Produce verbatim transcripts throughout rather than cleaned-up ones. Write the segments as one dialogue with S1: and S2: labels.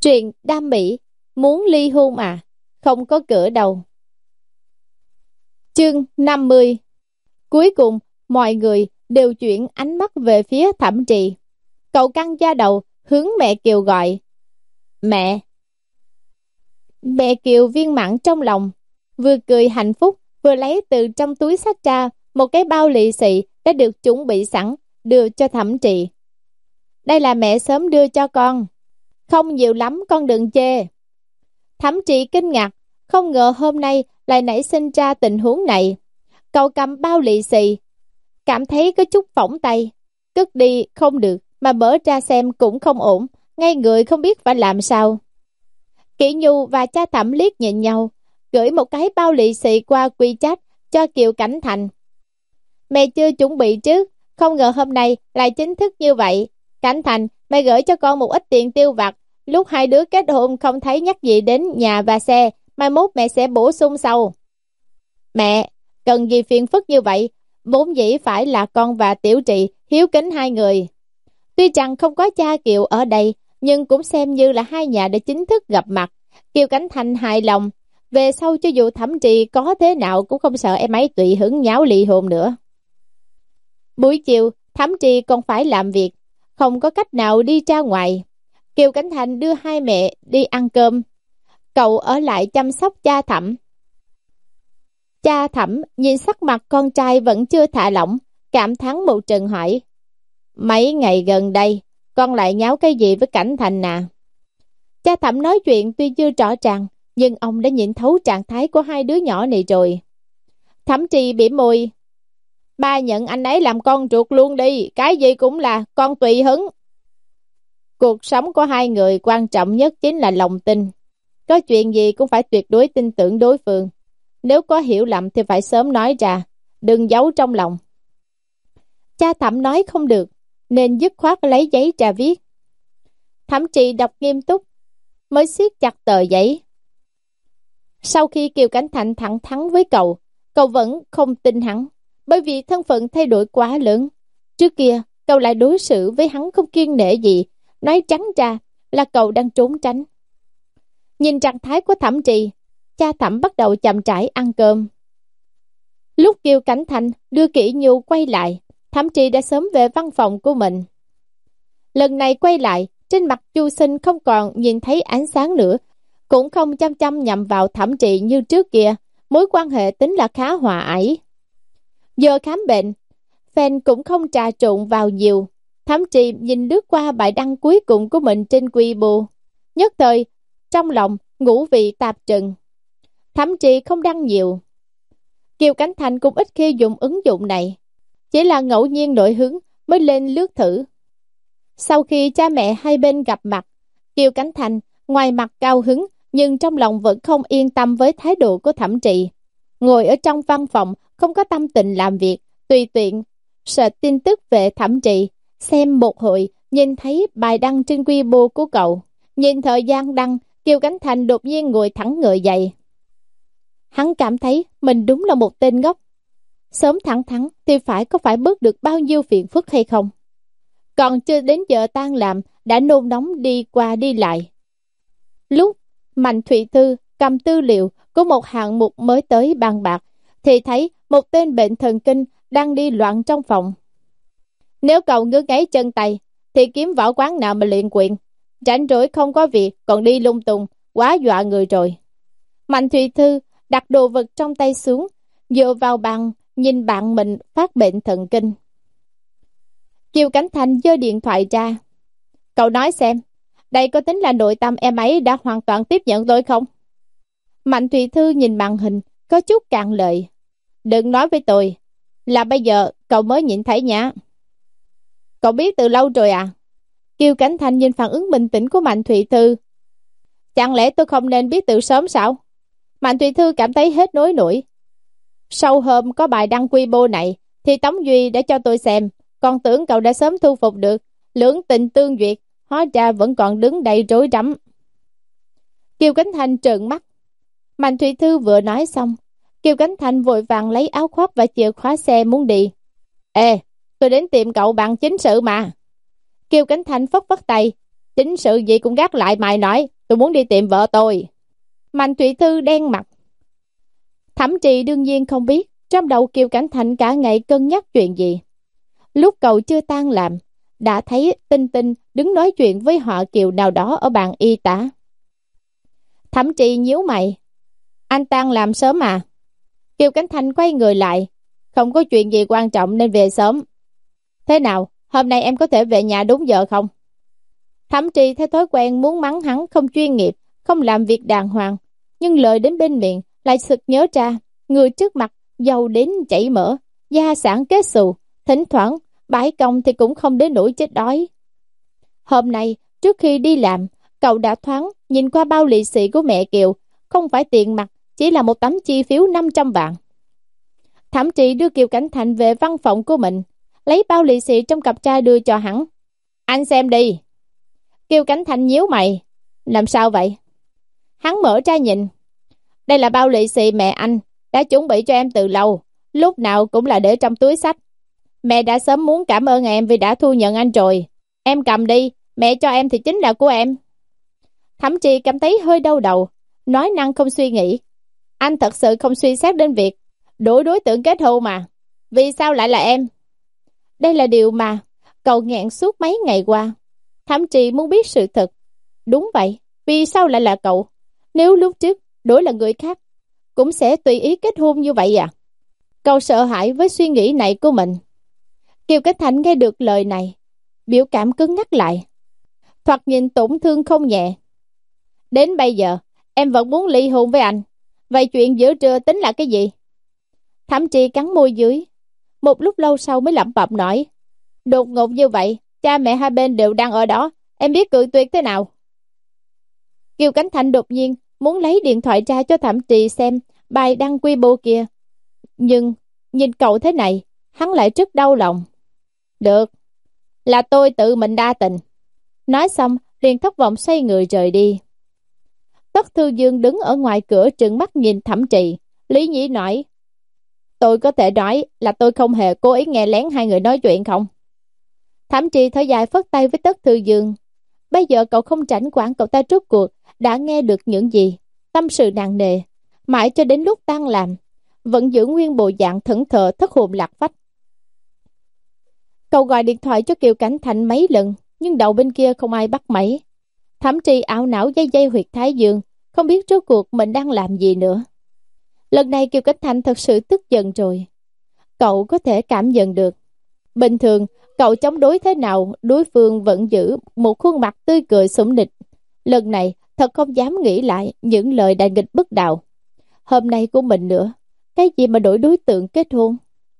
S1: Truyện đam mỹ, muốn ly hôn à? Không có cửa đâu. Chương năm mươi. Cuối cùng, mọi người đều chuyển ánh mắt về phía Thẩm Trì. Cậu căng da đầu, hướng mẹ Kiều gọi. Mẹ! Mẹ Kiều viên mãn trong lòng, vừa cười hạnh phúc, vừa lấy từ trong túi xách ra một cái bao lì xì đã được chuẩn bị sẵn, đưa cho Thẩm Trì. Đây là mẹ sớm đưa cho con. Không nhiều lắm, con đừng chê. Thẩm Trì kinh ngạc, không ngờ hôm nay lại nảy sinh ra tình huống này. Cậu cầm bao lì xì, cảm thấy có chút phỏng tay. Cất đi không được, mà mở ra xem cũng không ổn, ngay người không biết phải làm sao. Kỷ Nhu và cha Thẩm liếc nhìn nhau, gửi một cái bao lì xì qua WeChat cho Kiều Cảnh Thành. Mẹ chưa chuẩn bị trước, không ngờ hôm nay lại chính thức như vậy. Cảnh Thành, mẹ gửi cho con một ít tiền tiêu vặt. Lúc hai đứa kết hôn không thấy nhắc gì đến nhà và xe, mai mốt mẹ sẽ bổ sung sau. Mẹ, cần gì phiền phức như vậy? Vốn dĩ phải là con và Tiểu Trì hiếu kính hai người. Tuy rằng không có cha Kiều ở đây, nhưng cũng xem như là hai nhà đã chính thức gặp mặt. Kiều Cảnh Thành hài lòng, về sau cho dù Thẩm Trì có thế nào cũng không sợ em ấy tùy hứng nháo ly hôn nữa. Buổi chiều, Thẩm Trì còn phải làm việc, không có cách nào đi ra ngoài. Kiều Cảnh Thành đưa hai mẹ đi ăn cơm, cậu ở lại chăm sóc cha Thẩm. Cha Thẩm nhìn sắc mặt con trai vẫn chưa thả lỏng, cảm thán một trận hỏi. Mấy ngày gần đây, con lại nháo cái gì với Cảnh Thành à? Cha Thẩm nói chuyện tuy chưa rõ ràng, nhưng ông đã nhìn thấu trạng thái của hai đứa nhỏ này rồi. Thẩm Trì bỉm môi. Ba nhận anh ấy làm con ruột luôn đi, cái gì cũng là con tùy hứng. Cuộc sống của hai người quan trọng nhất chính là lòng tin. Có chuyện gì cũng phải tuyệt đối tin tưởng đối phương. Nếu có hiểu lầm thì phải sớm nói ra, đừng giấu trong lòng. Cha Thẩm nói không được, nên dứt khoát lấy giấy ra viết. Thẩm Trì đọc nghiêm túc, mới siết chặt tờ giấy. Sau khi Kiều Cảnh Thành thẳng thắn với cậu, cậu vẫn không tin hắn, bởi vì thân phận thay đổi quá lớn. Trước kia, cậu lại đối xử với hắn không kiêng nể gì, nói trắng ra là cậu đang trốn tránh. Nhìn trạng thái của Thẩm Trì, cha Thẩm bắt đầu chậm rãi ăn cơm. Lúc Kiều Cảnh Thành đưa Kỷ Nhu quay lại, Thẩm Trì đã sớm về văn phòng của mình. Lần này quay lại, trên mặt Chu Sinh không còn nhìn thấy ánh sáng nữa, cũng không chăm chăm nhằm vào Thẩm Trì như trước kia, mối quan hệ tính là khá hòa ái. Giờ khám bệnh, fan cũng không trà trộn vào nhiều. Thẩm Trì nhìn lướt qua bài đăng cuối cùng của mình trên Weibo, nhất thời trong lòng ngũ vị tạp trần. Thẩm Trì không đăng nhiều. Kiều Cảnh Thành cũng ít khi dùng ứng dụng này, chỉ là ngẫu nhiên nổi hứng mới lên lướt thử. Sau khi cha mẹ hai bên gặp mặt, Kiều Cảnh Thành ngoài mặt cao hứng nhưng trong lòng vẫn không yên tâm với thái độ của Thẩm Trì. Ngồi ở trong văn phòng không có tâm tình làm việc, tùy tiện search tin tức về Thẩm Trì, xem một hồi nhìn thấy bài đăng trên Weibo của cậu. Nhìn thời gian đăng, Kiều Cảnh Thành đột nhiên ngồi thẳng người dậy. Hắn cảm thấy mình đúng là một tên ngốc. Sớm thẳng thắn thì phải có phải bớt được bao nhiêu phiền phức hay không? Còn chưa đến giờ tan làm đã nôn nóng đi qua đi lại. Lúc Mạnh Thụy Thư cầm tư liệu của một hạng mục mới tới bàn bạc thì thấy một tên bệnh thần kinh đang đi loạn trong phòng. Nếu cậu ngứa ngáy chân tay thì kiếm võ quán nào mà luyện quyền, rảnh rỗi không có việc còn đi lung tung, quá dọa người rồi. Mạnh Thụy Thư đặt đồ vật trong tay xuống, dựa vào bàn nhìn bạn mình phát bệnh thần kinh. Kiều Cảnh Thành giơ điện thoại ra. Cậu nói xem, đây có tính là nội tâm em ấy đã hoàn toàn tiếp nhận tôi không? Mạnh Thụy Thư nhìn màn hình, có chút cạn lời. Đừng nói với tôi, là bây giờ cậu mới nhìn thấy nhá. Cậu biết từ lâu rồi à? Kiều Cảnh Thành nhìn phản ứng bình tĩnh của Mạnh Thụy Thư. Chẳng lẽ tôi không nên biết từ sớm sao? Mạnh Thụy Thư cảm thấy hết nối nổi. Sau hôm có bài đăng Weibo này, thì Tống Duy đã cho tôi xem, còn tưởng cậu đã sớm thu phục được, lưỡng tình tương duyệt, hóa ra vẫn còn đứng đây rối rắm. Kiều Cảnh Thành trợn mắt. Mạnh Thụy Thư vừa nói xong, Kiều Cảnh Thành vội vàng lấy áo khoác và chìa khóa xe muốn đi. Ê, tôi đến tìm cậu bằng chính sự mà. Kiều Cảnh Thành phất phất tay. Chính sự gì cũng gác lại mày nói, tôi muốn đi tìm vợ tôi. Mạnh Thụy Thư đen mặt. Thẩm Trì đương nhiên không biết trong đầu Kiều Cảnh Thành cả ngày cân nhắc chuyện gì. Lúc cậu chưa tan làm, đã thấy Tinh Tinh đứng nói chuyện với họ Kiều nào đó ở bàn y tá. Thẩm Trì nhíu mày. Anh tan làm sớm à? Kiều Cảnh Thành quay người lại. Không có chuyện gì quan trọng nên về sớm. Thế nào, hôm nay em có thể về nhà đúng giờ không? Thẩm Trì theo thói quen muốn mắng hắn không chuyên nghiệp, không làm việc đàng hoàng. Nhưng lời đến bên miệng lại sực nhớ ra, người trước mặt giàu đến chảy mỡ, gia sản kết xù, thỉnh thoảng bãi công thì cũng không đến nỗi chết đói. Hôm nay, trước khi đi làm, cậu đã thoáng nhìn qua bao lì xì của mẹ Kiều, không phải tiền mặt, chỉ là một tấm chi phiếu năm trăm vạn. Thẩm Trì đưa Kiều Cảnh Thành về văn phòng của mình, lấy bao lì xì trong cặp trai đưa cho hắn. Anh xem đi. Kiều Cảnh Thành nhíu mày. Làm sao vậy? Hắn mở ra nhìn. Đây là bao lì xì mẹ anh đã chuẩn bị cho em từ lâu, lúc nào cũng là để trong túi xách. Mẹ đã sớm muốn cảm ơn em vì đã thu nhận anh rồi. Em cầm đi, mẹ cho em thì chính là của em. Thẩm Trì cảm thấy hơi đau đầu, nói năng không suy nghĩ. Anh thật sự không suy xét đến việc đổi đối tượng kết hôn mà. Vì sao lại là em? Đây là điều mà cậu nghẹn suốt mấy ngày qua. Thẩm Trì muốn biết sự thật. Đúng vậy, vì sao lại là cậu? Nếu lúc trước đổi là người khác, cũng sẽ tùy ý kết hôn như vậy à? Cậu sợ hãi với suy nghĩ này của mình. Kiều Cảnh Thành nghe được lời này, biểu cảm cứng ngắc lại. Thoạt nhìn tổn thương không nhẹ. Đến bây giờ, em vẫn muốn ly hôn với anh. Vậy chuyện giữa trưa tính là cái gì? Thẩm Trì cắn môi dưới. Một lúc lâu sau mới lẩm bẩm nói. Đột ngột như vậy, cha mẹ hai bên đều đang ở đó. Em biết cự tuyệt thế nào? Kiều Cảnh Thành đột nhiên muốn lấy điện thoại ra cho Thẩm Trì xem bài đăng Weibo kia. Nhưng nhìn cậu thế này, hắn lại rất đau lòng. Được, là tôi tự mình đa tình. Nói xong liền thất vọng xoay người rời đi. Tất Thư Dương đứng ở ngoài cửa trừng mắt nhìn Thẩm Trì. Lý nhĩ nói, tôi có thể nói là tôi không hề cố ý nghe lén hai người nói chuyện không? Thẩm Trì thở dài phất tay với Tất Thư Dương. Bây giờ cậu không tránh quản cậu ta rốt cuộc đã nghe được những gì. Tâm sự nặng nề, mãi cho đến lúc tan làm, vẫn giữ nguyên bộ dạng thẫn thờ thất hồn lạc phách. Cậu gọi điện thoại cho Kiều Cảnh Thành mấy lần, nhưng đầu bên kia không ai bắt máy. Thẩm Trì ảo não dây dây huyệt thái dương, không biết rốt cuộc mình đang làm gì nữa. Lần này Kiều Cảnh Thành thật sự tức giận rồi. Cậu có thể cảm nhận được. Bình thường, cậu chống đối thế nào, đối phương vẫn giữ một khuôn mặt tươi cười sủng địch. Lần này, thật không dám nghĩ lại những lời đại nghịch bất đạo. Hôm nay của mình nữa, cái gì mà đổi đối tượng kết hôn?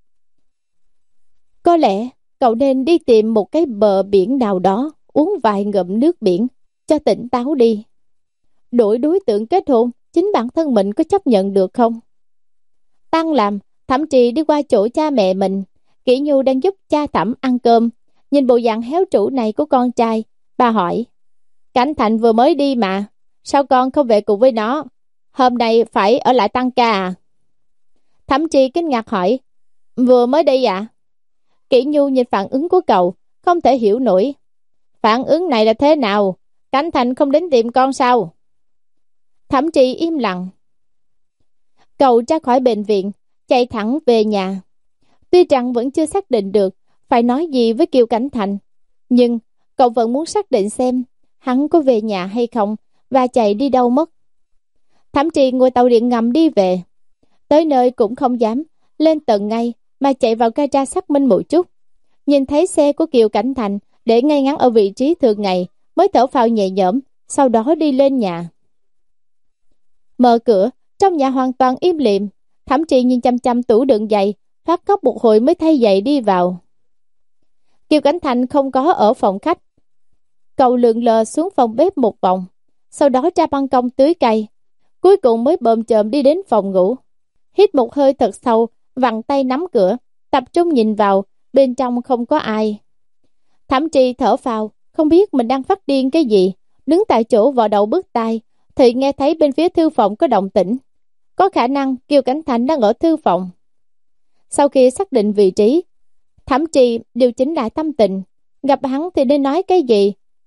S1: Có lẽ, cậu nên đi tìm một cái bờ biển nào đó, uống vài ngụm nước biển, cho tỉnh táo đi. Đổi đối tượng kết hôn, chính bản thân mình có chấp nhận được không? Tăng làm, Thẩm Trì đi qua chỗ cha mẹ mình. Kỷ Nhu đang giúp cha Thẩm ăn cơm. Nhìn bộ dạng héo trụ này của con trai, bà hỏi. Cảnh Thành vừa mới đi mà, sao con không về cùng với nó? Hôm nay phải ở lại tăng ca à? Thẩm Trì kinh ngạc hỏi. Vừa mới đi à? Kỷ Nhu nhìn phản ứng của cậu, không thể hiểu nổi. Phản ứng này là thế nào? Cảnh Thành không đến tìm con sao? Thẩm Trì im lặng. Cậu ra khỏi bệnh viện, chạy thẳng về nhà. Tuy rằng vẫn chưa xác định được phải nói gì với Kiều Cảnh Thành, nhưng cậu vẫn muốn xác định xem hắn có về nhà hay không và chạy đi đâu mất. Thẩm Trì ngồi tàu điện ngầm đi về. Tới nơi cũng không dám lên tầng ngay mà chạy vào gara xác minh một chút. Nhìn thấy xe của Kiều Cảnh Thành để ngay ngắn ở vị trí thường ngày, mới thở phào nhẹ nhõm, sau đó đi lên nhà. Mở cửa, trong nhà hoàn toàn im lìm. Thẩm Trì nhìn chăm chăm tủ đựng giày, phát khóc một hồi mới thay giày đi vào. Kiều Cảnh Thành không có ở phòng khách. Cậu lượn lờ xuống phòng bếp một vòng, sau đó ra ban công tưới cây, cuối cùng mới bợm chợm đi đến phòng ngủ. Hít một hơi thật sâu, vặn tay nắm cửa, tập trung nhìn vào, bên trong không có ai. Thẩm Trì thở phào, không biết mình đang phát điên cái gì, đứng tại chỗ vò đầu bứt tai, thì nghe thấy bên phía thư phòng có động tĩnh. Có khả năng Kiều Cảnh Thành đang ở thư phòng. Sau khi xác định vị trí, Thẩm Trì điều chỉnh lại tâm tình. Gặp hắn thì nên nói cái gì?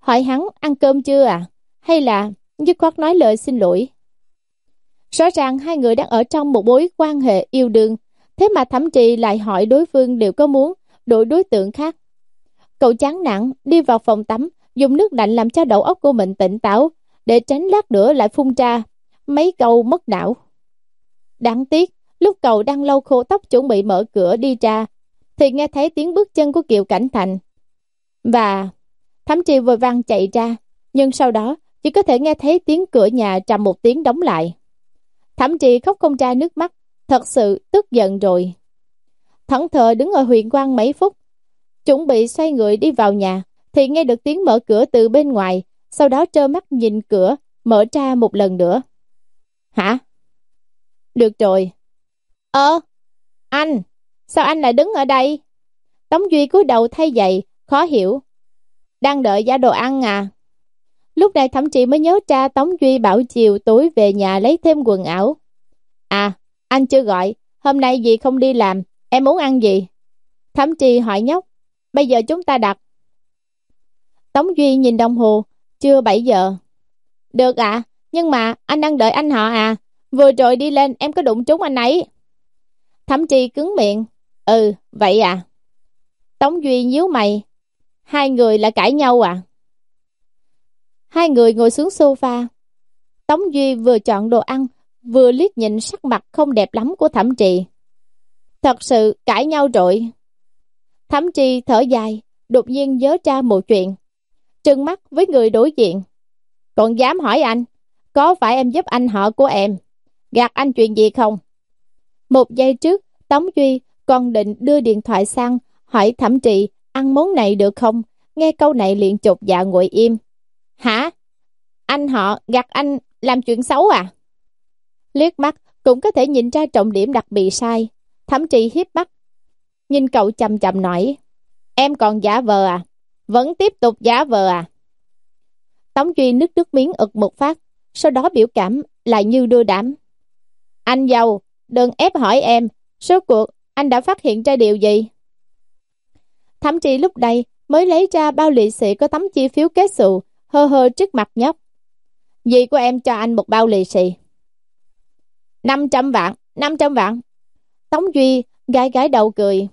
S1: hỏi hắn ăn cơm chưa à, hay là dứt khoát nói lời xin lỗi. Rõ ràng hai người đang ở trong một mối quan hệ yêu đương, thế mà Thẩm Trì lại hỏi đối phương liệu có muốn đổi đối tượng khác. Cậu chán nản đi vào phòng tắm, dùng nước lạnh làm cho đầu óc của mình tỉnh táo, để tránh lát nữa lại phun ra mấy câu mất não. Đáng tiếc, lúc cậu đang lau khô tóc chuẩn bị mở cửa đi ra, thì nghe thấy tiếng bước chân của Kiều Cảnh Thành. Và Thẩm Trì vội vàng chạy ra, nhưng sau đó chỉ có thể nghe thấy tiếng cửa nhà trầm một tiếng đóng lại. Thẩm Trì khóc không ra nước mắt, thật sự tức giận rồi. Thẫn thờ đứng ở huyền quang mấy phút, chuẩn bị xoay người đi vào nhà, thì nghe được tiếng mở cửa từ bên ngoài, sau đó trơ mắt nhìn cửa mở ra một lần nữa. Hả? Được rồi. Ờ, anh, sao anh lại đứng ở đây? Tống Duy cúi đầu thay giày, khó hiểu. Đang đợi giá đồ ăn à? Lúc này Thẩm Trì mới nhớ ra Tống Duy bảo chiều tối về nhà lấy thêm quần áo. À, anh chưa gọi, hôm nay dì không đi làm, em muốn ăn gì? Thẩm Trì hỏi nhóc. Bây giờ chúng ta đặt. Tống Duy nhìn đồng hồ, chưa bảy giờ. Được ạ, à, nhưng mà anh đang đợi anh họ à, vừa rồi đi lên em có đụng trúng anh ấy. Thẩm Trì cứng miệng. Ừ, vậy à. Tống Duy nhíu mày. Hai người là cãi nhau à? Hai người ngồi xuống sofa. Tống Duy vừa chọn đồ ăn, vừa liếc nhìn sắc mặt không đẹp lắm của Thẩm Trì. Thật sự cãi nhau rồi. Thẩm Trì thở dài, đột nhiên nhớ ra một chuyện, trừng mắt với người đối diện. Còn dám hỏi anh, có phải em giúp anh họ của em gạt anh chuyện gì không? Một giây trước, Tống Duy còn định đưa điện thoại sang hỏi Thẩm Trì ăn món này được không, nghe câu này liền chột dạ ngồi im. Hả? Anh họ gạt anh làm chuyện xấu à? Liếc mắt cũng có thể nhìn ra trọng điểm đặc biệt sai. Thẩm Trì hiếp mắt nhìn cậu chằm chằm nói. Em còn giả vờ à? Vẫn tiếp tục giả vờ à? Tống Duy nứt nước miếng ực một phát, sau đó biểu cảm lại như đưa đám. Anh giàu, đừng ép hỏi em, số cuộc anh đã phát hiện ra điều gì? Thẩm Trì lúc đây mới lấy ra bao lì xì có tấm chi phiếu kết xù, hơ hơ trước mặt nhóc. Dì của em cho anh một bao lì xì. năm trăm vạn, năm trăm vạn. Tống Duy gãi gãi đầu cười.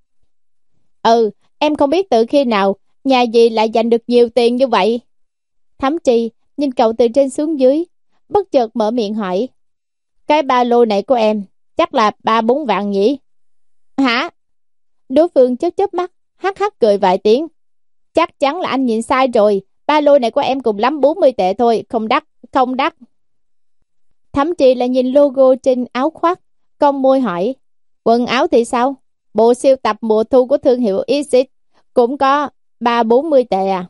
S1: Ừ, em không biết từ khi nào nhà dì lại dành được nhiều tiền như vậy. Thẩm Trì nhìn cậu từ trên xuống dưới, bất chợt mở miệng hỏi. Cái ba lô này của em chắc là ba bốn vạn nhỉ? Hả? Đối phương chớp chớp mắt, hắc hắc cười vài tiếng. Chắc chắn là anh nhìn sai rồi, ba lô này của em cùng lắm bốn mươi tệ thôi, không đắt, không đắt. Thẩm Trì lại nhìn logo trên áo khoác, cong môi hỏi. Quần áo thì sao? Bộ siêu tập mùa thu của thương hiệu Exit cũng có ba bốn mươi tệ à?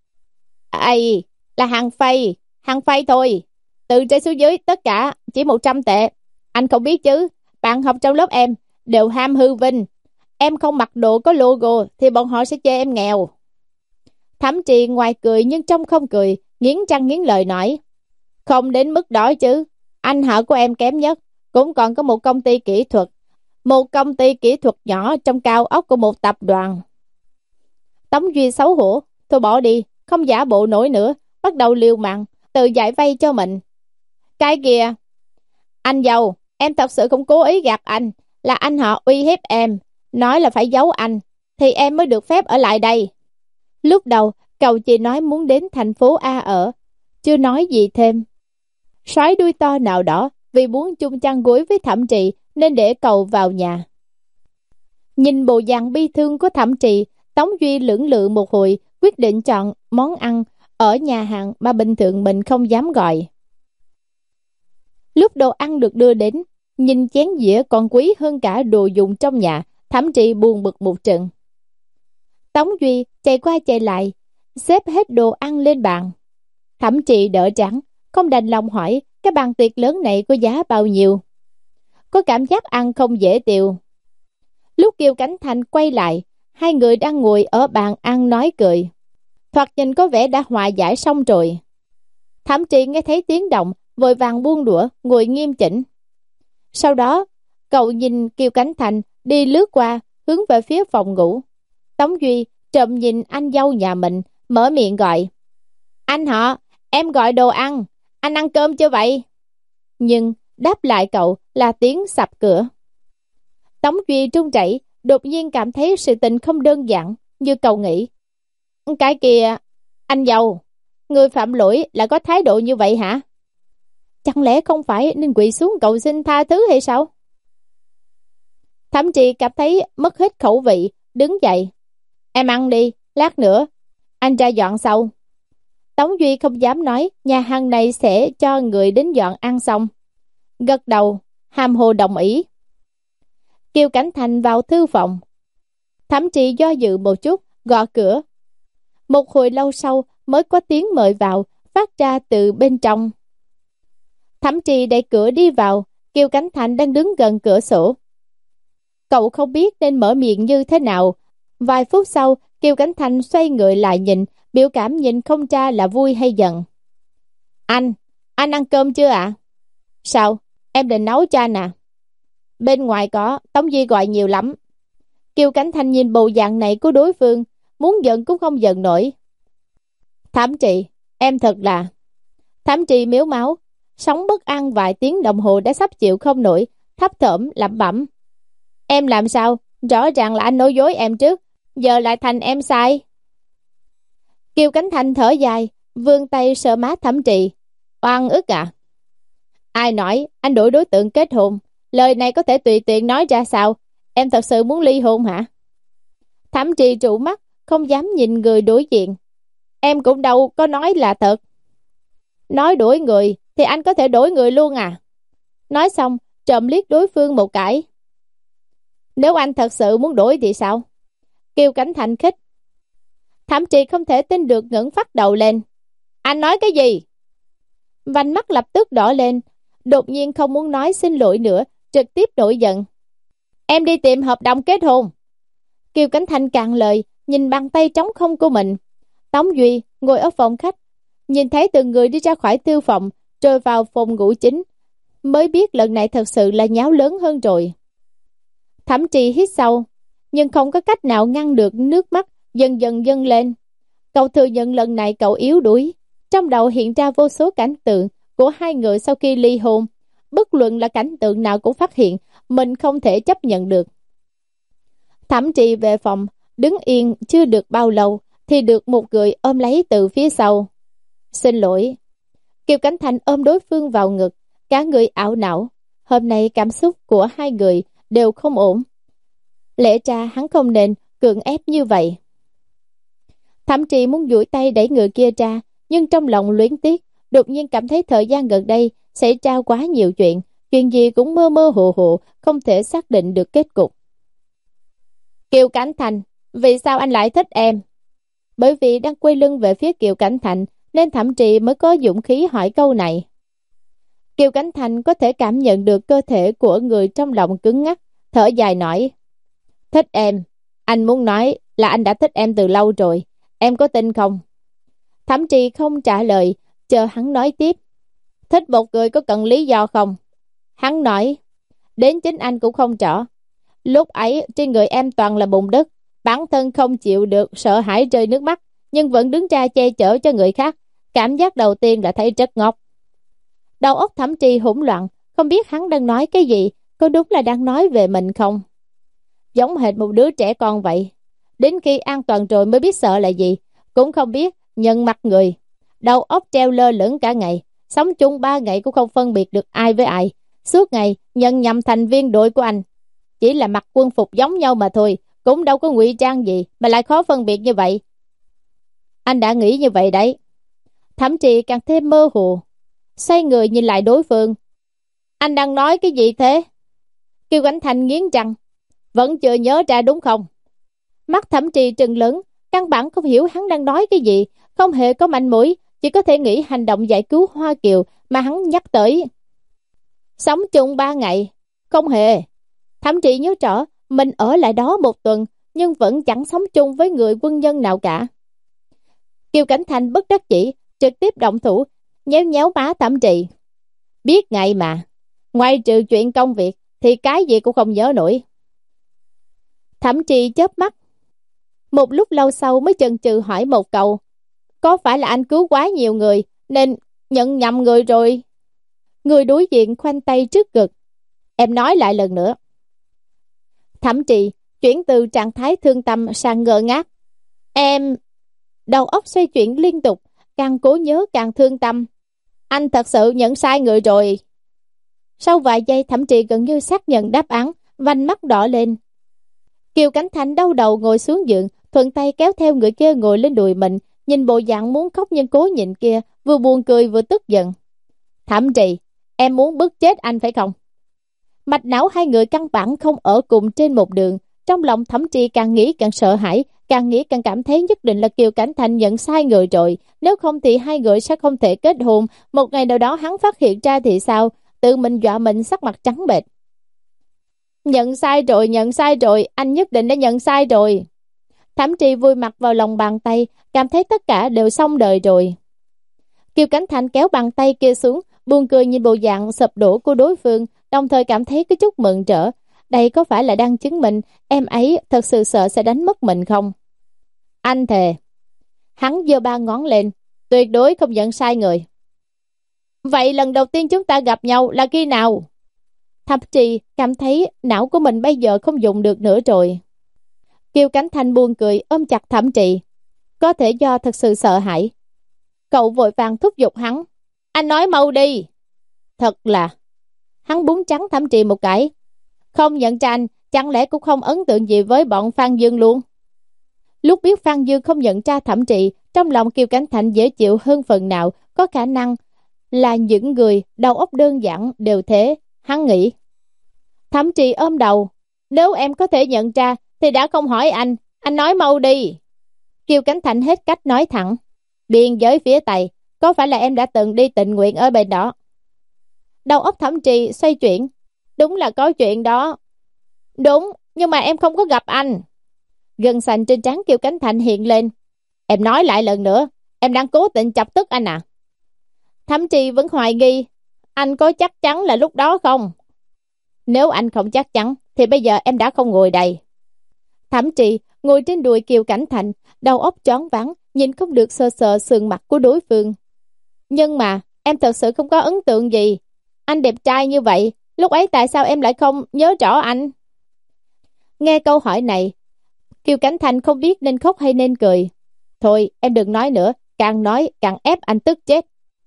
S1: Ây, là hàng phay, hàng phay thôi. Từ trên xuống dưới tất cả chỉ một trăm tệ. Anh không biết chứ, bạn học trong lớp em đều ham hư vinh. Em không mặc đồ có logo thì bọn họ sẽ chê em nghèo. Thẩm Trì ngoài cười nhưng trong không cười, nghiến răng nghiến lợi nói. Không đến mức đó chứ, anh họ của em kém nhất cũng còn có một công ty kỹ thuật. Một công ty kỹ thuật nhỏ trong cao ốc của một tập đoàn. Tống Duy xấu hổ. Thôi bỏ đi, không giả bộ nổi nữa. Bắt đầu liều mạng, tự giải vay cho mình. Cái kìa, anh giàu, em thật sự không cố ý gạt anh. Là anh họ uy hiếp em, nói là phải giấu anh, thì em mới được phép ở lại đây. Lúc đầu, cậu chỉ nói muốn đến thành phố A ở, chưa nói gì thêm. Sói đuôi to nào đó, vì muốn chung chăn gối với Thẩm Trì nên để cậu vào nhà. Nhìn bộ dạng bi thương của Thẩm Trì, Tống Duy lưỡng lự một hồi, quyết định chọn món ăn ở nhà hàng mà bình thường mình không dám gọi. Lúc đồ ăn được đưa đến, nhìn chén dĩa còn quý hơn cả đồ dùng trong nhà, Thẩm Trì buồn bực một trận. Tống Duy chạy qua chạy lại, xếp hết đồ ăn lên bàn. Thẩm Trì đỡ trắng, không đành lòng hỏi cái bàn tiệc lớn này có giá bao nhiêu. Có cảm giác ăn không dễ tiêu. Lúc Kiều Cảnh Thành quay lại, hai người đang ngồi ở bàn ăn nói cười. Thoạt nhìn có vẻ đã hòa giải xong rồi. Thẩm Trì nghe thấy tiếng động, vội vàng buông đũa, ngồi nghiêm chỉnh. Sau đó, cậu nhìn Kiều Cảnh Thành đi lướt qua, hướng về phía phòng ngủ. Tống Duy trộm nhìn anh dâu nhà mình, mở miệng gọi. Anh họ, em gọi đồ ăn, anh ăn cơm chưa vậy? Nhưng đáp lại cậu là tiếng sập cửa. Tống Duy trung chảy, đột nhiên cảm thấy sự tình không đơn giản như cậu nghĩ. Cái kìa, anh giàu, người phạm lỗi là có thái độ như vậy hả? Chẳng lẽ không phải nên quỳ xuống cầu xin tha thứ hay sao? Thậm chí cảm thấy mất hết khẩu vị, đứng dậy. Em ăn đi, lát nữa, anh ra dọn sau. Tống Duy không dám nói nhà hàng này sẽ cho người đến dọn ăn xong. Gật đầu, hàm hồ đồng ý. Kiều Cảnh Thành vào thư phòng. Thậm chí do dự một chút, gõ cửa. Một hồi lâu sau mới có tiếng mời vào, phát ra từ bên trong. Thậm chí đẩy cửa đi vào, Kiều Cảnh Thành đang đứng gần cửa sổ. Cậu không biết nên mở miệng như thế nào. Vài phút sau, Kiều Cảnh Thành xoay người lại nhìn, biểu cảm nhìn không ra là vui hay giận. Anh, anh ăn cơm chưa ạ? À? Sao, em định nấu cho anh à? Bên ngoài có, Tống Duy gọi nhiều lắm. Kiều Cảnh Thành nhìn bộ dạng này của đối phương, muốn giận cũng không giận nổi. Thẩm Trì, em thật là... Thẩm Trì miếu máu, sống bất an vài tiếng đồng hồ đã sắp chịu không nổi, thấp thởm lẩm bẩm. Em làm sao? Rõ ràng là anh nói dối em trước, giờ lại thành em sai. Kiều Cảnh Thành thở dài, vươn tay sờ má Thẩm Trì. Oan ức à? Ai nói anh đổi đối tượng kết hôn? Lời này có thể tùy tiện nói ra sao? Em thật sự muốn ly hôn hả? Thẩm Trì trụ mắt, không dám nhìn người đối diện. Em cũng đâu có nói là thật. Nói đổi người thì anh có thể đổi người luôn à? Nói xong, trộm liếc đối phương một cái. Nếu anh thật sự muốn đổi thì sao? Kiều Cảnh Thành khích. Thẩm Trì không thể tin được, ngẩng phát đầu lên. Anh nói cái gì? Vành mắt lập tức đỏ lên, đột nhiên không muốn nói xin lỗi nữa, trực tiếp nổi giận. Em đi tìm hợp đồng kết hôn. Kiều Cảnh Thành cạn lời, nhìn bàn tay trống không của mình. Tống Duy ngồi ở phòng khách, nhìn thấy từng người đi ra khỏi thư phòng, rồi vào phòng ngủ chính, mới biết lần này thật sự là nháo lớn hơn rồi. Thẩm Trì hít sâu, nhưng không có cách nào ngăn được nước mắt dần dần dâng lên. Cậu thừa nhận lần này cậu yếu đuối. Trong đầu hiện ra vô số cảnh tượng của hai người sau khi ly hôn. Bất luận là cảnh tượng nào cũng phát hiện mình không thể chấp nhận được. Thẩm Trì về phòng, đứng yên chưa được bao lâu thì được một người ôm lấy từ phía sau. Xin lỗi. Kiều Cảnh Thành ôm đối phương vào ngực, cả người ảo não. Hôm nay cảm xúc của hai người đều không ổn. Lẽ ra hắn không nên cưỡng ép như vậy. Thẩm Trì muốn duỗi tay đẩy người kia ra, nhưng trong lòng luyến tiếc, đột nhiên cảm thấy thời gian gần đây xảy ra quá nhiều chuyện, chuyện gì cũng mơ mơ hồ hồ, không thể xác định được kết cục. Kiều Cảnh Thành, vì sao anh lại thích em? Bởi vì đang quay lưng về phía Kiều Cảnh Thành, nên Thẩm Trì mới có dũng khí hỏi câu này. Kiều Cảnh Thành có thể cảm nhận được cơ thể của người trong lòng cứng ngắc, thở dài nói. Thích em, anh muốn nói là anh đã thích em từ lâu rồi, em có tin không? Thẩm Trì không trả lời, chờ hắn nói tiếp. Thích một người có cần lý do không? Hắn nói, đến chính anh cũng không rõ. Lúc ấy trên người em toàn là bùn đất, bản thân không chịu được, sợ hãi rơi nước mắt, nhưng vẫn đứng ra che chở cho người khác. Cảm giác đầu tiên là thấy rất ngốc. Đầu óc Thẩm Trì hỗn loạn, không biết hắn đang nói cái gì, có đúng là đang nói về mình không? Giống hệt một đứa trẻ con vậy. Đến khi an toàn rồi mới biết sợ là gì, cũng không biết nhận mặt người. Đầu óc treo lơ lửng cả ngày, sống chung ba ngày cũng không phân biệt được ai với ai. Suốt ngày nhận nhầm thành viên đội của anh. Chỉ là mặc quân phục giống nhau mà thôi, cũng đâu có ngụy trang gì mà lại khó phân biệt như vậy. Anh đã nghĩ như vậy đấy. Thẩm Trì càng thêm mơ hồ, xoay người nhìn lại đối phương. Anh đang nói cái gì thế? Kiều Cảnh Thành nghiến răng. Vẫn chưa nhớ ra đúng không? Mắt Thẩm Trì trừng lớn, căn bản không hiểu hắn đang nói cái gì, không hề có manh mối, chỉ có thể nghĩ hành động giải cứu Hoa Kiều mà hắn nhắc tới. Sống chung ba ngày, không hề. Thẩm Trì nhớ rõ mình ở lại đó một tuần, nhưng vẫn chẳng sống chung với người quân nhân nào cả. Kiều Cảnh Thành bất đắc dĩ, trực tiếp động thủ, nhéo nhéo má Thẩm Trì. Biết ngay mà, ngoài trừ chuyện công việc thì cái gì cũng không nhớ nổi. Thẩm Trì chớp mắt, một lúc lâu sau mới chần chừ hỏi một câu. Có phải là anh cứu quá nhiều người nên nhận nhầm người rồi? Người đối diện khoanh tay trước ngực. Em nói lại lần nữa. Thẩm Trì chuyển từ trạng thái thương tâm sang ngơ ngác. Em... Đầu óc xoay chuyển liên tục, càng cố nhớ càng thương tâm. Anh thật sự nhận sai người rồi. Sau vài giây Thẩm Trì gần như xác nhận đáp án, vành mắt đỏ lên. Kiều Cảnh Thành đau đầu ngồi xuống giường, thuận tay kéo theo người kia ngồi lên đùi mình, nhìn bộ dạng muốn khóc nhưng cố nhịn kia, vừa buồn cười vừa tức giận. Thẩm Trì, em muốn bức chết anh phải không? Mạch não hai người căn bản không ở cùng trên một đường. Trong lòng Thẩm Trì càng nghĩ càng sợ hãi, càng nghĩ càng cảm thấy nhất định là Kiều Cảnh Thành nhận sai người rồi. Nếu không thì hai người sẽ không thể kết hôn. Một ngày nào đó hắn phát hiện ra thì sao? Tự mình dọa mình sắc mặt trắng bệch. Nhận sai rồi, nhận sai rồi, anh nhất định đã nhận sai rồi. Thẩm Trì vùi mặt vào lòng bàn tay, cảm thấy tất cả đều xong đời rồi. Kiều Cảnh Thành kéo bàn tay kia xuống, buồn cười nhìn bộ dạng sụp đổ của đối phương, đồng thời cảm thấy có chút mừng rỡ. Đây có phải là đang chứng minh em ấy thật sự sợ sẽ đánh mất mình không? Anh thề. Hắn giơ ba ngón lên, tuyệt đối không nhận sai người. Vậy lần đầu tiên chúng ta gặp nhau là khi nào? Thẩm Trì cảm thấy não của mình bây giờ không dùng được nữa rồi. Kiều Cảnh Thành buồn cười ôm chặt Thẩm Trì. Có thể do thật sự sợ hãi. Cậu vội vàng thúc giục hắn. Anh nói mau đi. Thật là... Hắn búng trắng Thẩm Trì một cái. Không nhận ra anh, chẳng lẽ cũng không ấn tượng gì với bọn Phan Dương luôn? Lúc biết Phan Dương không nhận ra Thẩm Trì, trong lòng Kiều Cảnh Thành dễ chịu hơn phần nào. Có khả năng là những người đầu óc đơn giản đều thế. Hắn nghĩ. Thẩm Trì ôm đầu. Nếu em có thể nhận ra thì đã không hỏi anh. Anh nói mau đi. Kiều Cảnh Thành hết cách nói thẳng. Biên giới phía Tây, có phải là em đã từng đi tình nguyện ở bên đó? Đầu óc Thẩm Trì xoay chuyển. Đúng là có chuyện đó. Đúng, nhưng mà em không có gặp anh. Gân xanh trên trán Kiều Cảnh Thành hiện lên. Em nói lại lần nữa, em đang cố tình chọc tức anh à? Thẩm Trì vẫn hoài nghi. Anh có chắc chắn là lúc đó không? Nếu anh không chắc chắn thì bây giờ em đã không ngồi đây. Thẩm Trì ngồi trên đùi Kiều Cảnh Thành, đầu óc choáng váng, nhìn không được sờ sờ sườn mặt của đối phương. Nhưng mà em thật sự không có ấn tượng gì. Anh đẹp trai như vậy, lúc ấy tại sao em lại không nhớ rõ anh? Nghe câu hỏi này, Kiều Cảnh Thành không biết nên khóc hay nên cười. Thôi em đừng nói nữa, càng nói càng ép anh tức chết.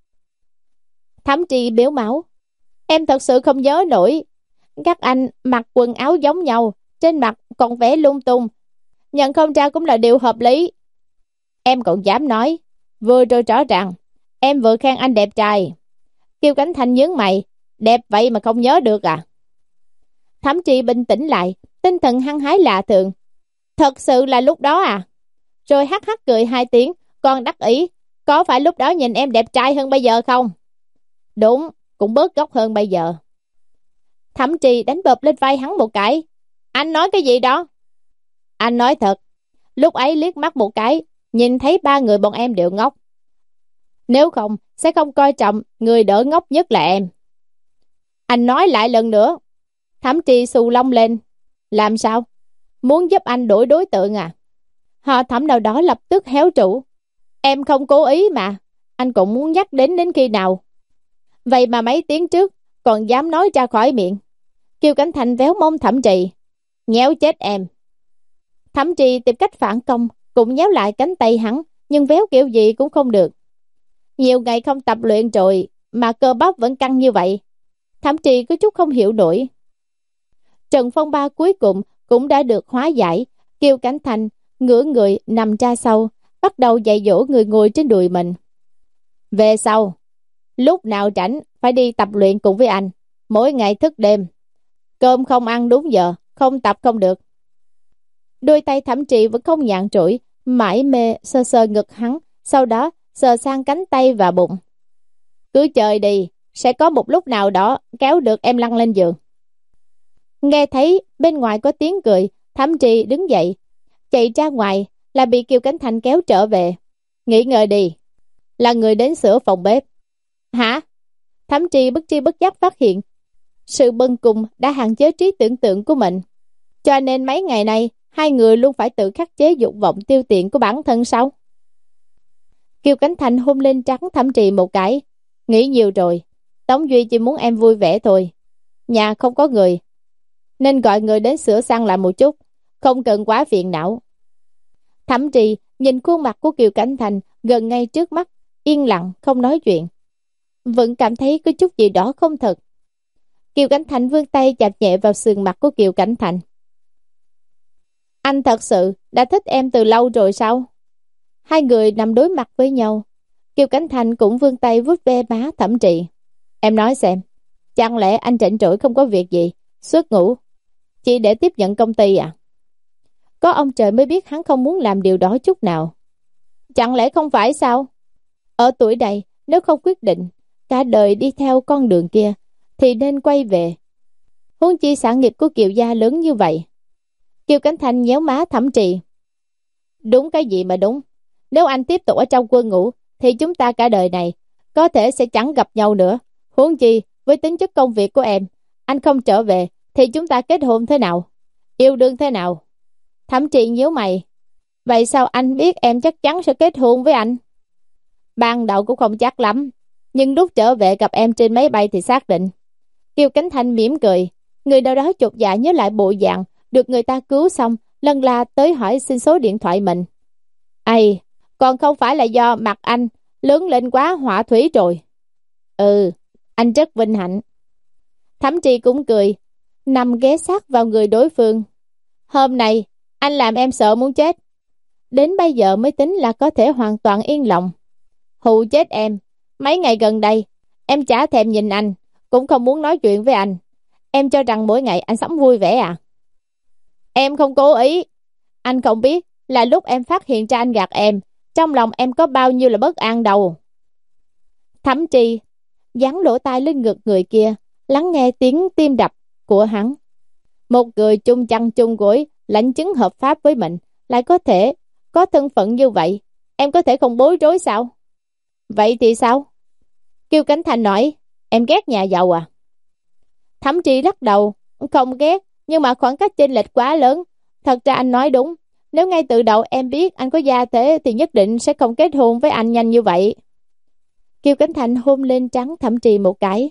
S1: Thẩm Trì biểu máu. Em thật sự không nhớ nổi. Các anh mặc quần áo giống nhau, trên mặt còn vẽ lung tung. Nhận không ra cũng là điều hợp lý. Em còn dám nói. Vừa rồi rõ ràng em vừa khen anh đẹp trai. Kiều Cảnh Thành nhướng mày. Đẹp vậy mà không nhớ được à? Thẩm Trì bình tĩnh lại, tinh thần hăng hái lạ thường. Thật sự là lúc đó à? Rồi hắc hắc cười hai tiếng, còn đắc ý. Có phải lúc đó nhìn em đẹp trai hơn bây giờ không? Đúng, cũng bớt gốc hơn bây giờ. Thẩm Trì đánh bợp lên vai hắn một cái. Anh nói cái gì đó? Anh nói thật. Lúc ấy liếc mắt một cái, nhìn thấy ba người bọn em đều ngốc. Nếu không, sẽ không coi trọng người đỡ ngốc nhất là em. Anh nói lại lần nữa. Thẩm Trì xù lông lên. Làm sao? Muốn giúp anh đổi đối tượng à? Họ Thẩm nào đó lập tức héo trụ. Em không cố ý mà. Anh cũng muốn nhắc đến đến khi nào? Vậy mà mấy tiếng trước còn dám nói ra khỏi miệng. Kiều Cảnh Thành véo mông Thẩm Trì. Nhéo chết em. Thẩm Trì tìm cách phản công, cũng nhéo lại cánh tay hắn, nhưng véo kiểu gì cũng không được. Nhiều ngày không tập luyện rồi mà cơ bắp vẫn căng như vậy. Thẩm Trì có chút không hiểu nổi. Trận phong ba cuối cùng cũng đã được hóa giải. Kiều Cảnh Thành ngửa người nằm ra sau, bắt đầu dạy dỗ người ngồi trên đùi mình. Về sau, lúc nào rảnh phải đi tập luyện cùng với anh. Mỗi ngày thức đêm, cơm không ăn đúng giờ, không tập không được. Đôi tay Thẩm Trì vẫn không nhàn rỗi, mải mê sờ sờ ngực hắn, sau đó sờ sang cánh tay và bụng. Cứ chơi đi, sẽ có một lúc nào đó kéo được em lăn lên giường. Nghe thấy bên ngoài có tiếng cười, Thẩm Trì đứng dậy, chạy ra ngoài là bị Kiều Cảnh Thành kéo trở về. Nghỉ ngơi đi, là người đến sửa phòng bếp. Hả? Thẩm Trì bất tri bất giác phát hiện sự bần cùng đã hạn chế trí tưởng tượng của mình. Cho nên mấy ngày nay hai người luôn phải tự khắc chế dục vọng tiêu tiện của bản thân sao? Kiều Cánh Thành hôn lên trắng Thẩm Trì một cái. Nghĩ nhiều rồi, Tống Duy chỉ muốn em vui vẻ thôi. Nhà không có người, nên gọi người đến sửa sang lại một chút, không cần quá phiền não. Thẩm Trì nhìn khuôn mặt của Kiều Cảnh Thành gần ngay trước mắt, yên lặng không nói chuyện. Vẫn cảm thấy có chút gì đó không thật. Kiều Cảnh Thành vươn tay chạm nhẹ vào sườn mặt của Kiều Cảnh Thành. Anh thật sự đã thích em từ lâu rồi sao? Hai người nằm đối mặt với nhau. Kiều Cảnh Thành cũng vươn tay vuốt ve má Thẩm Trì. Em nói xem, chẳng lẽ anh rảnh rỗi không có việc gì, suốt ngủ chỉ để tiếp nhận công ty à? Có ông trời mới biết hắn không muốn làm điều đó chút nào. Chẳng lẽ không phải sao? Ở tuổi này, nếu không quyết định cả đời đi theo con đường kia, thì nên quay về. Huống chi sản nghiệp của Kiều gia lớn như vậy. Kiều Cảnh Thành nhéo má Thẩm Trì. Đúng cái gì mà đúng. Nếu anh tiếp tục ở trong quân ngũ, thì chúng ta cả đời này có thể sẽ chẳng gặp nhau nữa. Huống chi, với tính chất công việc của em, anh không trở về, thì chúng ta kết hôn thế nào? Yêu đương thế nào? Thẩm Trì nhíu mày. Vậy sao anh biết em chắc chắn sẽ kết hôn với anh? Ban đầu cũng không chắc lắm, nhưng lúc trở về gặp em trên máy bay thì xác định. Kiều Cánh Thành mỉm cười. Người nào đó chột dạ nhớ lại bộ dạng được người ta cứu xong, lần la tới hỏi xin số điện thoại mình. Ây, còn không phải là do mặt anh lớn lên quá họa thủy rồi. Ừ, anh rất vinh hạnh. Thẩm Trì cũng cười, nằm ghé sát vào người đối phương. Hôm nay anh làm em sợ muốn chết. Đến bây giờ mới tính là có thể hoàn toàn yên lòng. Hù chết em. Mấy ngày gần đây em chả thèm nhìn anh, cũng không muốn nói chuyện với anh. Em cho rằng mỗi ngày anh sống vui vẻ à? Em không cố ý. Anh không biết là lúc em phát hiện ra anh gạt em, trong lòng em có bao nhiêu là bất an đâu. Thẩm Trì dán lỗ tai lên ngực người kia, lắng nghe tiếng tim đập của hắn. Một người chung chăn chung gối, lãnh chứng hợp pháp với mình, lại có thể có thân phận như vậy. Em có thể không bối rối sao? Vậy thì sao? Kiều Cảnh Thành nói, em ghét nhà giàu à? Thẩm Trì lắc đầu, không ghét, nhưng mà khoảng cách chênh lệch quá lớn. Thật ra anh nói đúng, nếu ngay từ đầu em biết anh có gia thế thì nhất định sẽ không kết hôn với anh nhanh như vậy. Kiều Cảnh Thành hôn lên trắng Thẩm Trì một cái.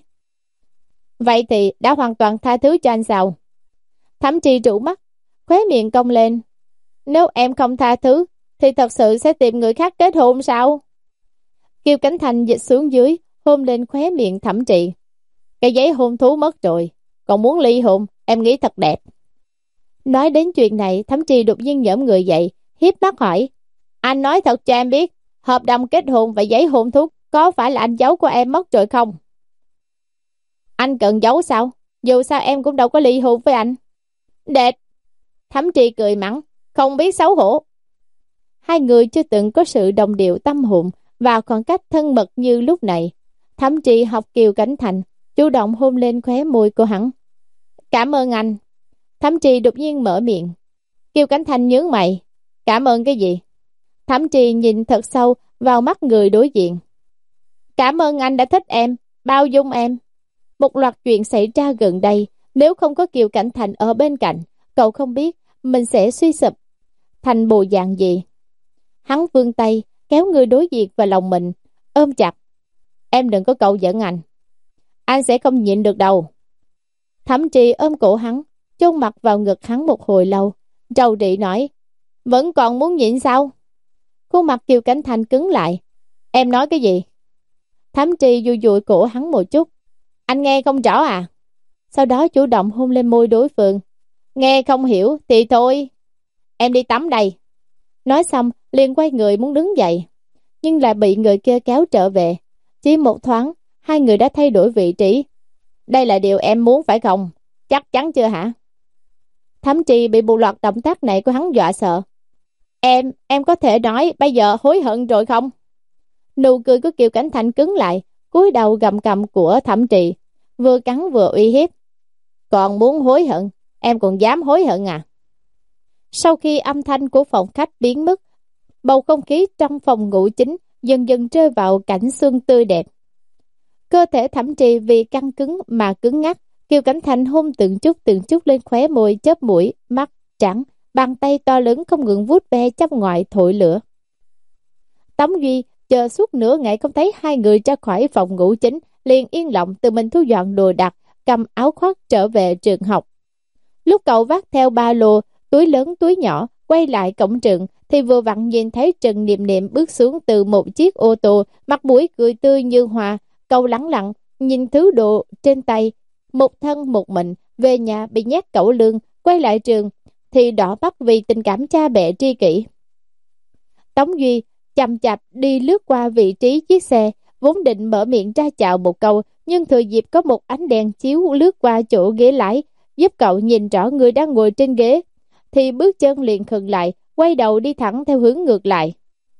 S1: Vậy thì đã hoàn toàn tha thứ cho anh sao? Thẩm Trì trụ mắt, khóe miệng cong lên. Nếu em không tha thứ, thì thật sự sẽ tìm người khác kết hôn sao? Kiều Cảnh Thành dịch xuống dưới, hôn lên khóe miệng Thẩm Trì. Cái giấy hôn thú mất rồi, còn muốn ly hôn, em nghĩ thật đẹp. Nói đến chuyện này, Thẩm Trì đột nhiên nhỡm người dậy, hiếp mắt hỏi. Anh nói thật cho em biết, hợp đồng kết hôn và giấy hôn thú có phải là anh giấu của em mất rồi không? Anh cần giấu sao? Dù sao em cũng đâu có ly hôn với anh. Đẹp! Thẩm Trì cười mắng, không biết xấu hổ. Hai người chưa từng có sự đồng điệu tâm hồn và khoảng cách thân mật như lúc này. Thẩm Trì học Kiều Cảnh Thành, chủ động hôn lên khóe môi của hắn. Cảm ơn anh. Thẩm Trì đột nhiên mở miệng. Kiều Cảnh Thành nhướng mày. Cảm ơn cái gì? Thẩm Trì nhìn thật sâu vào mắt người đối diện. Cảm ơn anh đã thích em, bao dung em. Một loạt chuyện xảy ra gần đây, nếu không có Kiều Cảnh Thành ở bên cạnh, cậu không biết mình sẽ suy sụp thành bộ dạng gì. Hắn vươn tay kéo người đối diện vào lòng mình, ôm chặt. Em đừng có cậu giận anh, anh sẽ không nhịn được đâu. Thẩm Trì ôm cổ hắn, chôn mặt vào ngực hắn một hồi lâu, rầu rĩ nói, vẫn còn muốn nhịn sao? Khuôn mặt Kiều Cảnh Thành cứng lại. Em nói cái gì? Thẩm Trì dụi dụi cổ hắn một chút. Anh nghe không rõ à? Sau đó chủ động hôn lên môi đối phương. Nghe không hiểu thì thôi, em đi tắm đây. Nói xong liền quay người muốn đứng dậy, nhưng lại bị người kia kéo trở về. Chỉ một thoáng, hai người đã thay đổi vị trí. Đây là điều em muốn phải không? Chắc chắn chưa hả? Thẩm Trì bị bộ loạt động tác này của hắn dọa sợ. Em, em có thể nói bây giờ hối hận rồi không? Nụ cười của Kiều Cảnh Thành cứng lại, cúi đầu gầm cầm của Thẩm Trì, vừa cắn vừa uy hiếp. Còn muốn hối hận, em còn dám hối hận à? Sau khi âm thanh của phòng khách biến mất, bầu không khí trong phòng ngủ chính dần dần rơi vào cảnh xuân tươi đẹp. Cơ thể Thẩm Trì vì căng cứng mà cứng ngắc. Kiều Cảnh Thành hôn từng chút từng chút lên khóe môi, chớp mũi, mắt trắng, bàn tay to lớn không ngừng vuốt ve trong ngoài thổi lửa. Tống Duy chờ suốt nửa ngày không thấy hai người ra khỏi phòng ngủ chính, liền yên lòng tự mình thu dọn đồ đạc, cầm áo khoác trở về trường học. Lúc cậu vác theo ba lô, túi lớn túi nhỏ, quay lại cổng trường, thì vừa vặn nhìn thấy Trần Niệm Niệm bước xuống từ một chiếc ô tô, mặt mũi cười tươi như hoa. Cậu lẳng lặng nhìn thứ đồ trên tay, một thân một mình, về nhà bị nhét cẩu lương, quay lại trường thì đỏ mắt vì tình cảm cha mẹ tri kỷ. Tống Duy chậm chạp đi lướt qua vị trí chiếc xe, vốn định mở miệng ra chào một câu, nhưng thừa dịp có một ánh đèn chiếu lướt qua chỗ ghế lái, giúp cậu nhìn rõ người đang ngồi trên ghế, thì bước chân liền khựng lại, quay đầu đi thẳng theo hướng ngược lại.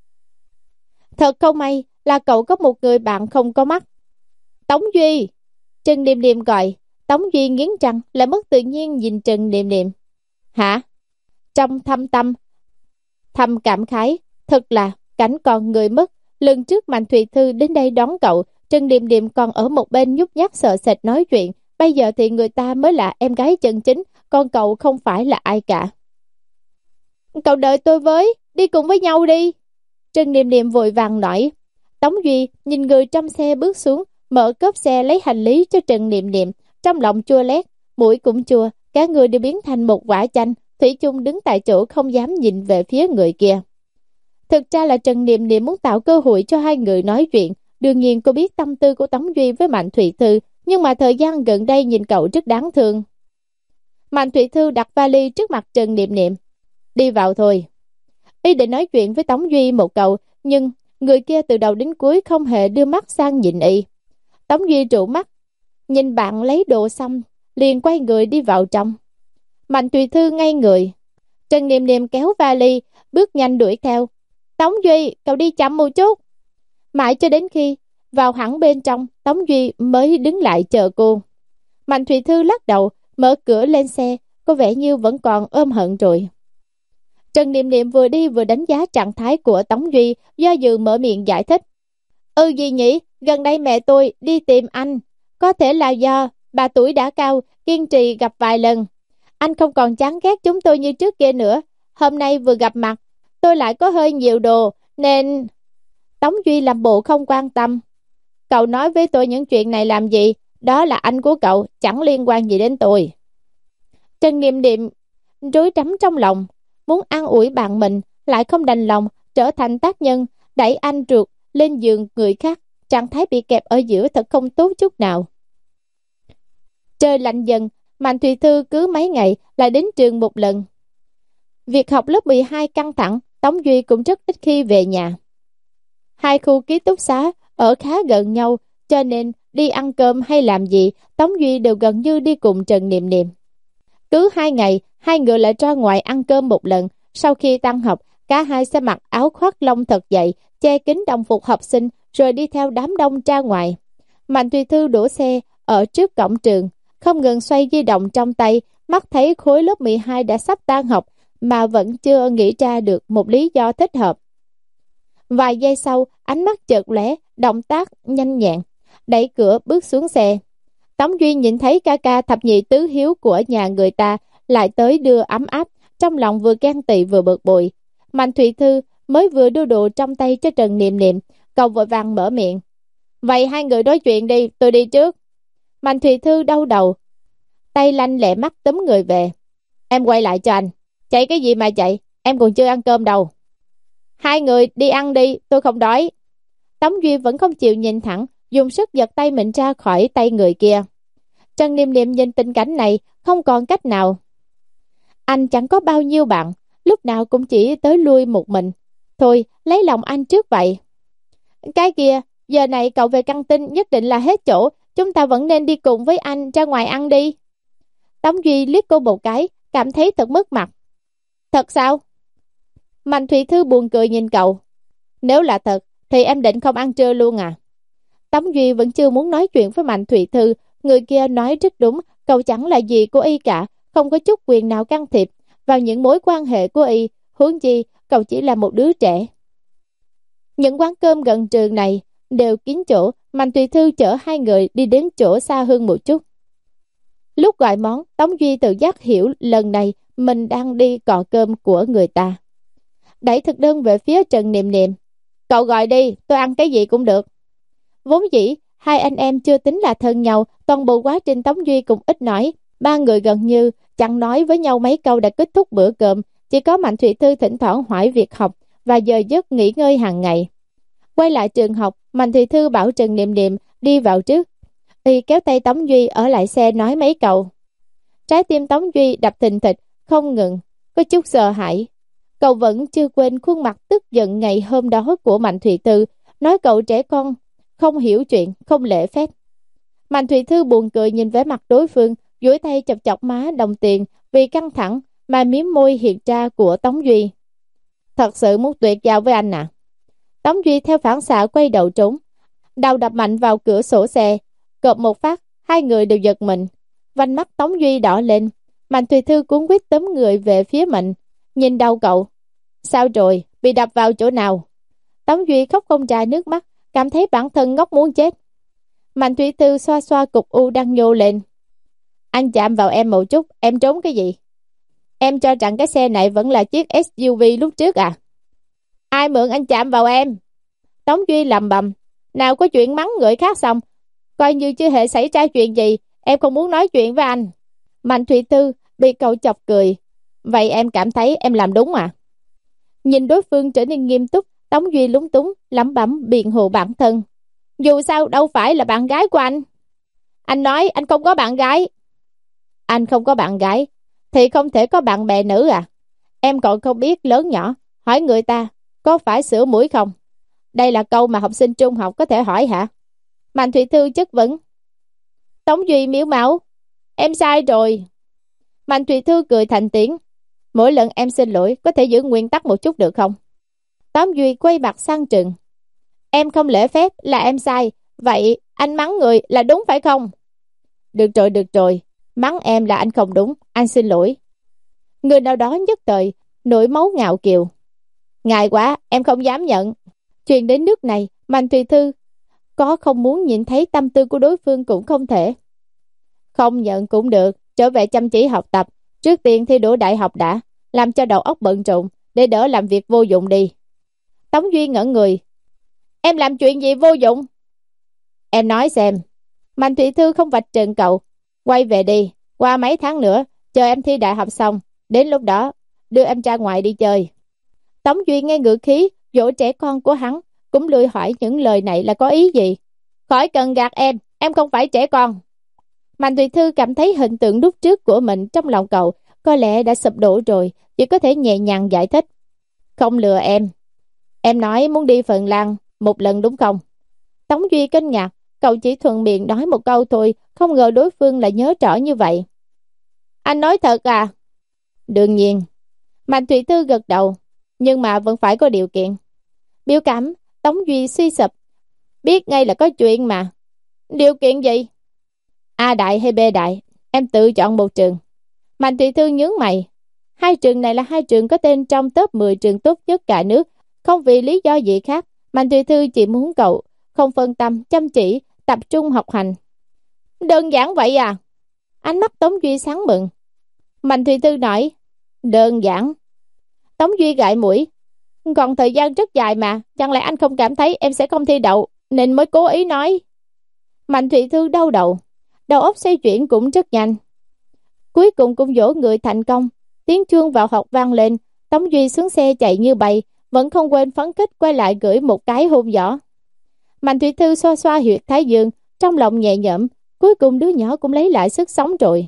S1: Thật không may là cậu có một người bạn không có mắt. Tống Duy! Trần Niệm Niệm gọi. Tống Duy nghiến răng, lại mất tự nhiên nhìn Trần Niệm Niệm. Hả? Trong thâm tâm thầm cảm khái, thật là cảnh còn người mất. Lần trước Mạnh Thụy Thư đến đây đón cậu, Trần Niệm Niệm còn ở một bên nhút nhát sợ sệt nói chuyện. Bây giờ thì người ta mới là em gái chân chính, còn cậu không phải là ai cả. Cậu đợi tôi với, đi cùng với nhau đi. Trần Niệm Niệm vội vàng nói. Tống Duy nhìn người trong xe bước xuống, mở cốp xe lấy hành lý cho Trần Niệm Niệm, trong lòng chua lét, mũi cũng chua, cả người đều biến thành một quả chanh. Thủy chung đứng tại chỗ không dám nhìn về phía người kia. Thực ra là Trần Niệm Niệm muốn tạo cơ hội cho hai người nói chuyện. Đương nhiên cô biết tâm tư của Tống Duy với Mạnh Thụy Thư, nhưng mà thời gian gần đây nhìn cậu rất đáng thương. Mạnh Thụy Thư đặt vali trước mặt Trần Niệm Niệm. Đi vào thôi. Y định nói chuyện với Tống Duy một câu, nhưng người kia từ đầu đến cuối không hề đưa mắt sang nhìn Y. Tống Duy trụ mắt, nhìn bạn lấy đồ xong, liền quay người đi vào trong. Mạnh Thụy Thư ngay người. Trần Niệm Niệm kéo vali, bước nhanh đuổi theo. Tống Duy, cậu đi chậm một chút. Mãi cho đến khi vào hẳn bên trong, Tống Duy mới đứng lại chờ cô. Mạnh Thụy Thư lắc đầu, mở cửa lên xe, có vẻ như vẫn còn ôm hận rồi. Trần Niệm Niệm vừa đi vừa đánh giá trạng thái của Tống Duy, do dự mở miệng giải thích. Ừ gì nhỉ, gần đây mẹ tôi đi tìm anh. Có thể là do bà tuổi đã cao, kiên trì gặp vài lần. Anh không còn chán ghét chúng tôi như trước kia nữa. Hôm nay vừa gặp mặt, tôi lại có hơi nhiều đồ, nên... Tống Duy làm bộ không quan tâm. Cậu nói với tôi những chuyện này làm gì? Đó là anh của cậu, chẳng liên quan gì đến tôi. Trần Niệm Niệm rối rắm trong lòng, muốn an ủi bạn mình, lại không đành lòng trở thành tác nhân, đẩy anh ruột lên giường người khác. Trạng thái bị kẹp ở giữa thật không tốt chút nào. Trời lạnh dần, Mạnh Thụy Thư cứ mấy ngày lại đến trường một lần. Việc học lớp mười hai căng thẳng, Tống Duy cũng rất ít khi về nhà. Hai khu ký túc xá ở khá gần nhau, cho nên đi ăn cơm hay làm gì, Tống Duy đều gần như đi cùng Trần Niệm Niệm. Cứ hai ngày, hai người lại ra ngoài ăn cơm một lần. Sau khi tan học, cả hai sẽ mặc áo khoác lông thật dày, che kín đồng phục học sinh, rồi đi theo đám đông ra ngoài. Mạnh Thùy Thư đổ xe ở trước cổng trường, không ngừng xoay di động trong tay, mắt thấy khối lớp mười hai đã sắp tan học, mà vẫn chưa nghĩ ra được một lý do thích hợp. Vài giây sau, ánh mắt chợt lóe, động tác nhanh nhẹn, đẩy cửa bước xuống xe. Tống Duy nhìn thấy ca ca thập nhị tứ hiếu của nhà người ta lại tới đưa ấm áp, trong lòng vừa ghen tị vừa bực bội. Mạnh Thụy Thư mới vừa đưa đồ trong tay cho Trần Niệm Niệm, cậu vội vàng mở miệng. Vậy hai người nói chuyện đi, tôi đi trước. Mạnh Thụy Thư đau đầu, tay lanh lẹ mắt túm người về. Em quay lại cho anh. Chạy cái gì mà chạy, em còn chưa ăn cơm đâu. Hai người đi ăn đi, tôi không đói. Tống Duy vẫn không chịu nhìn thẳng, dùng sức giật tay mình ra khỏi tay người kia. Trần Niệm Niệm nhìn tình cảnh này, không còn cách nào. Anh chẳng có bao nhiêu bạn, lúc nào cũng chỉ tới lui một mình. Thôi, lấy lòng anh trước vậy. Cái kia, giờ này cậu về căng tin nhất định là hết chỗ, chúng ta vẫn nên đi cùng với anh ra ngoài ăn đi. Tống Duy liếc cô một cái, cảm thấy thật mất mặt. Thật sao? Mạnh Thụy Thư buồn cười nhìn cậu. Nếu là thật, thì em định không ăn trưa luôn à? Tống Duy vẫn chưa muốn nói chuyện với Mạnh Thụy Thư. Người kia nói rất đúng, cậu chẳng là gì của y cả, không có chút quyền nào can thiệp vào những mối quan hệ của y, huống chi cậu chỉ là một đứa trẻ. Những quán cơm gần trường này đều kín chỗ, Mạnh Thụy Thư chở hai người đi đến chỗ xa hơn một chút. Lúc gọi món, Tống Duy tự giác hiểu lần này mình đang đi cọ cơm của người ta. Đẩy thực đơn về phía Trần Niệm Niệm. Cậu gọi đi, tôi ăn cái gì cũng được. Vốn dĩ, hai anh em chưa tính là thân nhau, toàn bộ quá trình Tống Duy cũng ít nói. Ba người gần như chẳng nói với nhau mấy câu đã kết thúc bữa cơm, chỉ có Mạnh Thụy Thư thỉnh thoảng hỏi việc học và giờ giấc nghỉ ngơi hàng ngày. Quay lại trường học, Mạnh Thụy Thư bảo Trần Niệm Niệm đi vào trước. Y kéo tay Tống Duy ở lại xe nói mấy câu. Trái tim Tống Duy đập thình thịch, không ngừng, có chút sợ hãi. Cậu vẫn chưa quên khuôn mặt tức giận ngày hôm đó của Mạnh Thụy Thư, nói cậu trẻ con, không hiểu chuyện, không lễ phép. Mạnh Thụy Thư buồn cười nhìn vẻ mặt đối phương, duỗi tay chọc chọc má đồng tiền vì căng thẳng mà miếm môi hiện ra của Tống Duy. Thật sự muốn tuyệt giao với anh à? Tống Duy theo phản xạ quay đầu trốn, đầu đập mạnh vào cửa sổ xe, cộp một phát, hai người đều giật mình. Vành mắt Tống Duy đỏ lên, Mạnh Thụy Thư cuốn quýt tấm người về phía mình, nhìn đầu cậu. Sao rồi, bị đập vào chỗ nào? Tống Duy khóc không ra nước mắt, cảm thấy bản thân ngốc muốn chết. Mạnh Thụy Thư xoa xoa cục u đang nhô lên. Anh chạm vào em một chút, em trốn cái gì? Em cho rằng cái xe này vẫn là chiếc ét u vê lúc trước à? Ai mượn anh chạm vào em? Tống Duy lầm bầm. Nào có chuyện mắng người khác xong, coi như chưa hề xảy ra chuyện gì, em không muốn nói chuyện với anh. Mạnh Thụy Thư bị cậu chọc cười. Vậy em cảm thấy em làm đúng à? Nhìn đối phương trở nên nghiêm túc, Tống Duy lúng túng, lẩm bẩm biện hộ bản thân. Dù sao đâu phải là bạn gái của anh. Anh nói anh không có bạn gái. Anh không có bạn gái thì không thể có bạn bè nữ à? Em còn không biết lớn nhỏ, hỏi người ta có phải sửa mũi không? Đây là câu mà học sinh trung học có thể hỏi hả? Mạnh Thụy Thư chất vấn. Tống Duy miếu máu. Em sai rồi. Mạnh Thụy Thư cười thành tiếng. Mỗi lần em xin lỗi có thể giữ nguyên tắc một chút được không? Tống Duy quay mặt sang Trừng. Em không lễ phép là em sai. Vậy anh mắng người là đúng phải không? Được rồi, được rồi. Mắng em là anh không đúng, anh xin lỗi. Người nào đó nhất thời nổi máu ngạo kiều. Ngại quá, em không dám nhận. Chuyện đến nước này, Mạnh Thụy Thư có không muốn nhìn thấy tâm tư của đối phương cũng không thể. Không nhận cũng được, trở về chăm chỉ học tập. Trước tiên thi đỗ đại học đã, làm cho đầu óc bận rộn, để đỡ làm việc vô dụng đi. Tống Duy ngẩn người. Em làm chuyện gì vô dụng? Em nói xem. Mạnh Thụy Thư không vạch trần cậu. Quay về đi, qua mấy tháng nữa, chờ em thi đại học xong, đến lúc đó, đưa em ra ngoài đi chơi. Tống Duy nghe ngữ khí, dỗ trẻ con của hắn, cũng lười hỏi những lời này là có ý gì. Khỏi cần gạt em, em không phải trẻ con. Mạnh Thụy Thư cảm thấy hình tượng lúc trước của mình trong lòng cậu có lẽ đã sụp đổ rồi, chỉ có thể nhẹ nhàng giải thích. Không lừa em. Em nói muốn đi Phần Lan một lần đúng không? Tống Duy kinh ngạc, cậu chỉ thuận miệng nói một câu thôi, không ngờ đối phương lại nhớ rõ như vậy. Anh nói thật à? Đương nhiên. Mạnh Thụy Thư gật đầu, nhưng mà vẫn phải có điều kiện. Biểu cảm Tống Duy suy sụp, biết ngay là có chuyện mà. Điều kiện gì? A đại hay B đại, em tự chọn một trường. Mạnh Thụy Thư nhướng mày. Hai trường này là hai trường có tên trong top mười trường tốt nhất cả nước. Không vì lý do gì khác, Mạnh Thụy Thư chỉ muốn cậu không phân tâm, chăm chỉ, tập trung học hành. Đơn giản vậy à? Ánh mắt Tống Duy sáng bừng. Mạnh Thụy Thư nói, đơn giản. Tống Duy gãi mũi. Còn thời gian rất dài mà, chẳng lẽ anh không cảm thấy em sẽ không thi đậu, nên mới cố ý nói. Mạnh Thụy Thư đau đầu, đầu óc xoay chuyển cũng rất nhanh. Cuối cùng cũng dỗ người thành công. Tiếng chuông vào học vang lên, Tống Duy xuống xe chạy như bay, vẫn không quên phấn khích quay lại gửi một cái hôn giỏ. Mạnh Thụy Thư xoa xoa huyệt thái dương, trong lòng nhẹ nhõm, cuối cùng đứa nhỏ cũng lấy lại sức sống rồi.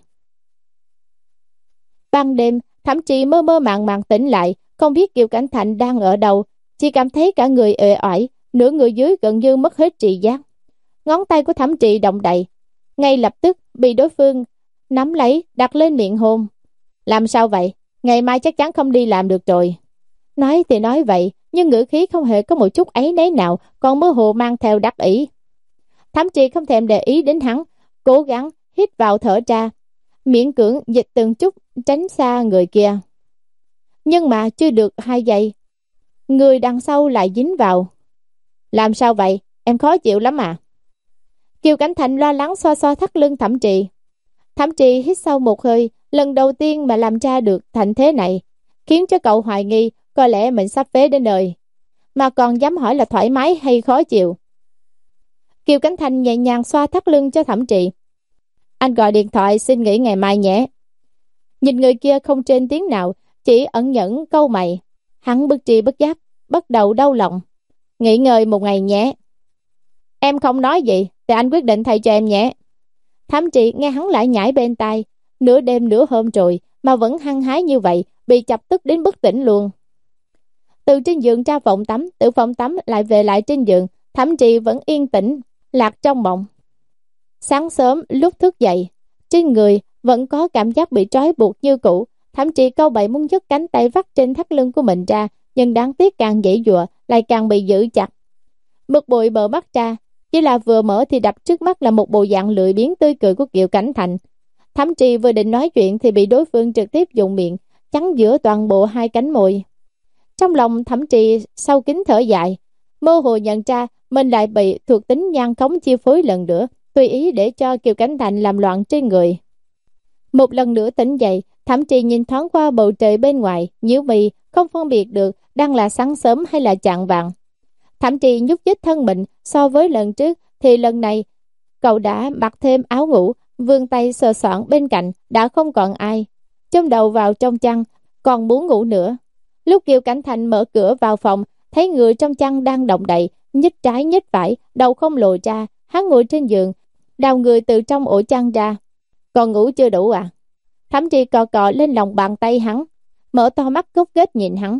S1: Ban đêm, Thẩm Trì mơ mơ màng màng tỉnh lại, không biết Kiều Cảnh Thành đang ở đâu, chỉ cảm thấy cả người uể oải, nửa người dưới gần như mất hết trị giác. Ngón tay của Thẩm Trì động đậy, ngay lập tức bị đối phương nắm lấy, đặt lên miệng hôn. Làm sao vậy? Ngày mai chắc chắn không đi làm được rồi. Nói thì nói vậy, nhưng ngữ khí không hề có một chút áy náy nào, còn mơ hồ mang theo đắc ý. Thẩm Trì không thèm để ý đến hắn, cố gắng hít vào thở ra, miễn cưỡng dịch từng chút tránh xa người kia. Nhưng mà chưa được hai giây, người đằng sau lại dính vào. Làm sao vậy? Em khó chịu lắm à? Kiều Cảnh Thành lo lắng xoa xoa thắt lưng Thẩm Trì. Thẩm Trì hít sâu một hơi, lần đầu tiên mà làm ra được thành thế này, khiến cho cậu hoài nghi có lẽ mình sắp phế đến đời. mà còn dám hỏi là thoải mái hay khó chịu. Kiều Cánh Thành nhẹ nhàng xoa thắt lưng cho Thẩm Trì. Anh gọi điện thoại xin nghỉ ngày mai nhé. Nhìn người kia không trên tiếng nào, chỉ ẩn nhẫn câu mày. Hắn bất tri bất giác, bắt đầu đau lòng. Nghỉ ngơi một ngày nhé. Em không nói gì, thì anh quyết định thay cho em nhé. Thẩm Trì nghe hắn lại nhảy bên tai. Nửa đêm nửa hôm rồi mà vẫn hăng hái như vậy, bị chọc tức đến bất tỉnh luôn. Từ trên giường ra phòng tắm, từ phòng tắm lại về lại trên giường, Thẩm Trì vẫn yên tĩnh, lạc trong mộng. Sáng sớm lúc thức dậy, trên người vẫn có cảm giác bị trói buộc như cũ. Thẩm Trì câu bậy muốn nhấc cánh tay vắt trên thắt lưng của mình ra, nhưng đáng tiếc càng giãy giụa lại càng bị giữ chặt. Bực bội mở mắt ra, chỉ là vừa mở thì đập trước mắt là một bộ dạng lười biếng tươi cười của Kiều Cảnh Thành. Thẩm Trì vừa định nói chuyện thì bị đối phương trực tiếp dùng miệng chắn giữa toàn bộ hai cánh môi. Trong lòng Thẩm Trì sau kín thở dài, mơ hồ nhận ra mình lại bị thuộc tính nhan khống chi phối lần nữa, tùy ý để cho Kiều Cảnh Thành làm loạn trên người. Một lần nữa tỉnh dậy, Thẩm Trì nhìn thoáng qua bầu trời bên ngoài, nhíu mày không phân biệt được đang là sáng sớm hay là chạng vạng. Thẩm Trì nhúc nhích thân mình, so với lần trước thì lần này cậu đã mặc thêm áo ngủ, vươn tay sờ soạng bên cạnh đã không còn ai. Châm đầu vào trong chăn, còn muốn ngủ nữa. Lúc Kiều Cảnh Thành mở cửa vào phòng, thấy người trong chăn đang động đậy, nhích trái nhích phải, đầu không lộ ra. Hắn ngồi trên giường, đào người từ trong ổ chăn ra. Còn ngủ chưa đủ à? Thẩm Trì cò cò lên lòng bàn tay hắn, mở to mắt gốc ghét nhìn hắn.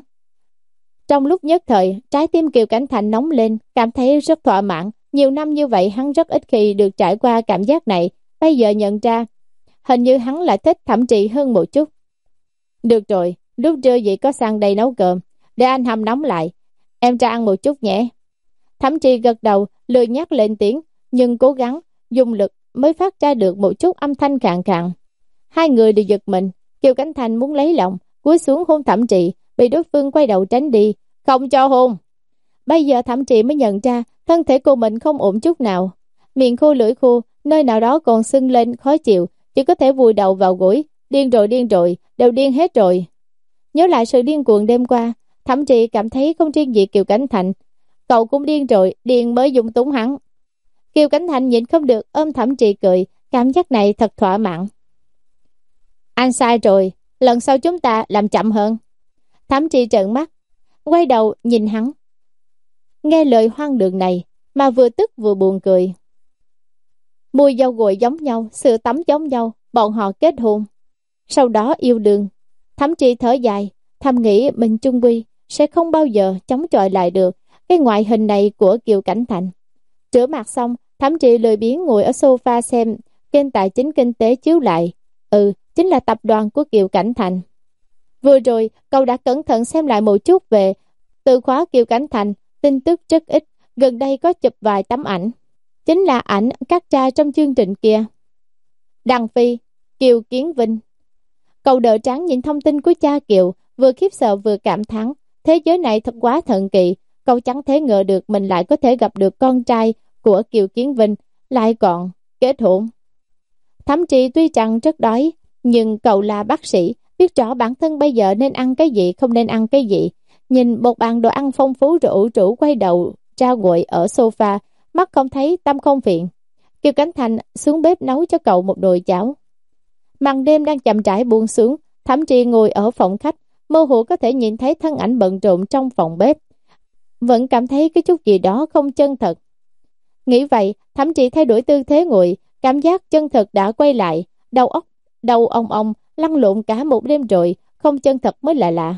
S1: Trong lúc nhất thời, trái tim Kiều Cảnh Thành nóng lên, cảm thấy rất thỏa mãn. Nhiều năm như vậy hắn rất ít khi được trải qua cảm giác này. Bây giờ nhận ra, hình như hắn lại thích Thẩm Trì hơn một chút. Được rồi, lúc trưa vậy có sang đây nấu cơm, để anh hâm nóng lại. Em ra ăn một chút nhé. Thẩm Trì gật đầu, lười nhắc lên tiếng, nhưng cố gắng dùng lực mới phát ra được một chút âm thanh khàn khàn. Hai người đều giật mình. Kiều Cảnh Thành muốn lấy lòng, cúi xuống hôn Thẩm Trì, bị đối phương quay đầu tránh đi, không cho hôn. Bây giờ Thẩm Trì mới nhận ra thân thể của mình không ổn chút nào, miệng khô lưỡi khô, nơi nào đó còn sưng lên khó chịu, chỉ có thể vùi đầu vào gối. Điên rồi điên rồi, đều điên hết rồi. Nhớ lại sự điên cuồng đêm qua, Thẩm Trì cảm thấy không riêng gì Kiều Cảnh Thành, cậu cũng điên rồi, điên mới dung túng hắn. Kiều Cảnh Thành nhịn không được ôm Thẩm Trì cười, cảm giác này thật thỏa mãn. Anh sai rồi, lần sau chúng ta làm chậm hơn. Thẩm Trì trợn mắt, quay đầu nhìn hắn. Nghe lời hoang đường này mà vừa tức vừa buồn cười. Mùi dâu gội giống nhau, sự tắm giống nhau, bọn họ kết hôn, sau đó yêu đương. Thẩm Trì thở dài, thầm nghĩ mình chung quy sẽ không bao giờ chống chọi lại được cái ngoại hình này của Kiều Cảnh Thành. Rửa mặt xong, Thẩm Trì lười biếng ngồi ở sofa xem kênh tài chính kinh tế chiếu lại. Ừ, chính là tập đoàn của Kiều Cảnh Thành. Vừa rồi, cậu đã cẩn thận xem lại một chút về từ khóa Kiều Cảnh Thành, tin tức rất ít, gần đây có chụp vài tấm ảnh. Chính là ảnh cắt ra trong chương trình kia. Đăng Phi, Kiều Kiến Vinh. Cậu đỡ trắng nhìn thông tin của cha Kiều, vừa khiếp sợ vừa cảm thán. Thế giới này thật quá thần kỳ, cậu chẳng thể ngờ được mình lại có thể gặp được con trai của Kiều Kiến Vinh, lại còn kết hôn. Thẩm Trì tuy rằng rất đói, nhưng cậu là bác sĩ, biết rõ bản thân bây giờ nên ăn cái gì, không nên ăn cái gì. Nhìn một bàn đồ ăn phong phú rồi ủ rũ quay đầu ra ngồi ở sofa, mắt không thấy tâm không phiền. Kiều Cảnh Thành xuống bếp nấu cho cậu một nồi cháo. Màn đêm đang chậm rãi buông xuống, Thẩm Trì ngồi ở phòng khách, mơ hồ có thể nhìn thấy thân ảnh bận rộn trong phòng bếp. Vẫn cảm thấy cái chút gì đó không chân thật. Nghĩ vậy, Thẩm Trì thay đổi tư thế ngồi, cảm giác chân thật đã quay lại, đầu óc, đầu ong ong, lăn lộn cả một đêm rồi, không chân thật mới là lạ.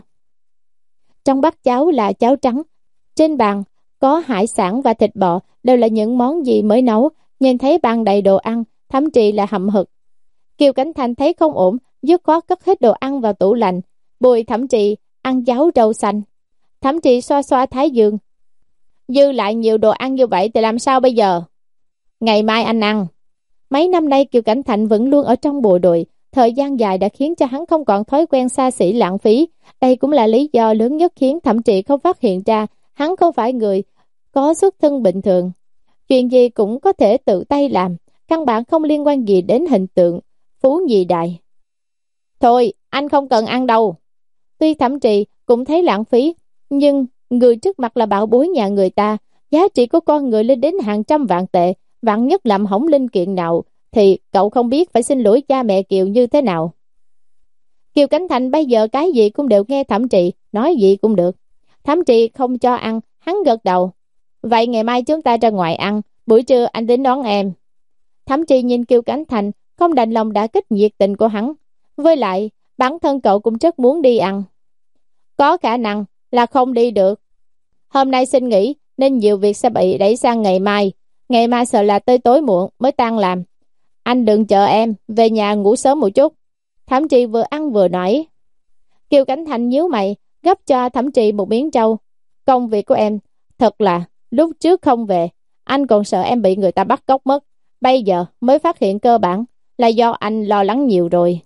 S1: Trong bát cháo là cháo trắng, trên bàn có hải sản và thịt bò, đều là những món gì mới nấu. Nhìn thấy bàn đầy đồ ăn, Thẩm Trì là hậm hực. Kiều Cảnh Thành thấy không ổn, dứt khoát cất hết đồ ăn vào tủ lạnh, bồi Thẩm Trì ăn cháo rau xanh. Thẩm Trì xoa xoa thái dương. Dư lại nhiều đồ ăn như vậy thì làm sao bây giờ? Ngày mai anh ăn. Mấy năm nay Kiều Cảnh Thành vẫn luôn ở trong bộ đội, thời gian dài đã khiến cho hắn không còn thói quen xa xỉ lãng phí. Đây cũng là lý do lớn nhất khiến Thẩm Trì không phát hiện ra hắn không phải người có xuất thân bình thường. Chuyện gì cũng có thể tự tay làm, căn bản không liên quan gì đến hình tượng phú nhị đại. Thôi, anh không cần ăn đâu. Tuy Thẩm Trì cũng thấy lãng phí, nhưng Người trước mặt là bảo bối nhà người ta, giá trị của con người lên đến hàng trăm vạn tệ, vạn nhất làm hỏng linh kiện nào, thì cậu không biết phải xin lỗi cha mẹ Kiều như thế nào. Kiều Cảnh Thành bây giờ cái gì cũng đều nghe Thẩm Trì, nói gì cũng được. Thẩm Trì không cho ăn, hắn gật đầu. Vậy ngày mai chúng ta ra ngoài ăn, buổi trưa anh đến đón em. Thẩm Trì nhìn Kiều Cảnh Thành, không đành lòng đã kích nhiệt tình của hắn. Với lại, bản thân cậu cũng rất muốn đi ăn. Có khả năng là không đi được. Hôm nay xin nghỉ, nên nhiều việc sẽ bị đẩy sang ngày mai. Ngày mai sợ là tới tối muộn mới tan làm. Anh đừng chờ em, về nhà ngủ sớm một chút. Thẩm Trì vừa ăn vừa nói. Kiều Cảnh Thành nhíu mày, gấp cho Thẩm Trì một miếng trâu. Công việc của em, thật là, lúc trước không về, anh còn sợ em bị người ta bắt cóc mất. Bây giờ mới phát hiện cơ bản là do anh lo lắng nhiều rồi.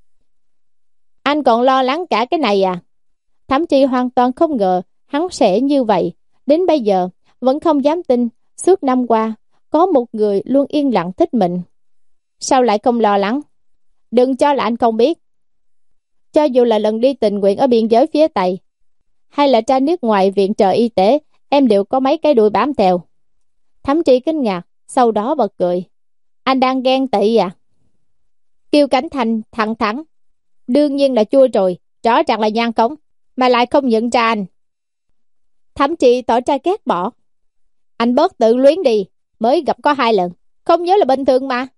S1: Anh còn lo lắng cả cái này à? Thẩm Trì hoàn toàn không ngờ hắn sẽ như vậy. Đến bây giờ, vẫn không dám tin, suốt năm qua, có một người luôn yên lặng thích mình. Sao lại không lo lắng? Đừng cho là anh không biết. Cho dù là lần đi tình nguyện ở biên giới phía Tây, hay là ra nước ngoài viện trợ y tế, em đều có mấy cái đuôi bám theo. Thẩm Trì kinh ngạc, sau đó bật cười. Anh đang ghen tị à? Kiều Cảnh Thành thẳng thắn. Đương nhiên là chua rồi, rõ ràng là nhan cống, mà lại không nhận ra anh. Thẩm Trì tỏ ra ghét bỏ. Anh bớt tự luyến đi, mới gặp có hai lần, không nhớ là bình thường mà.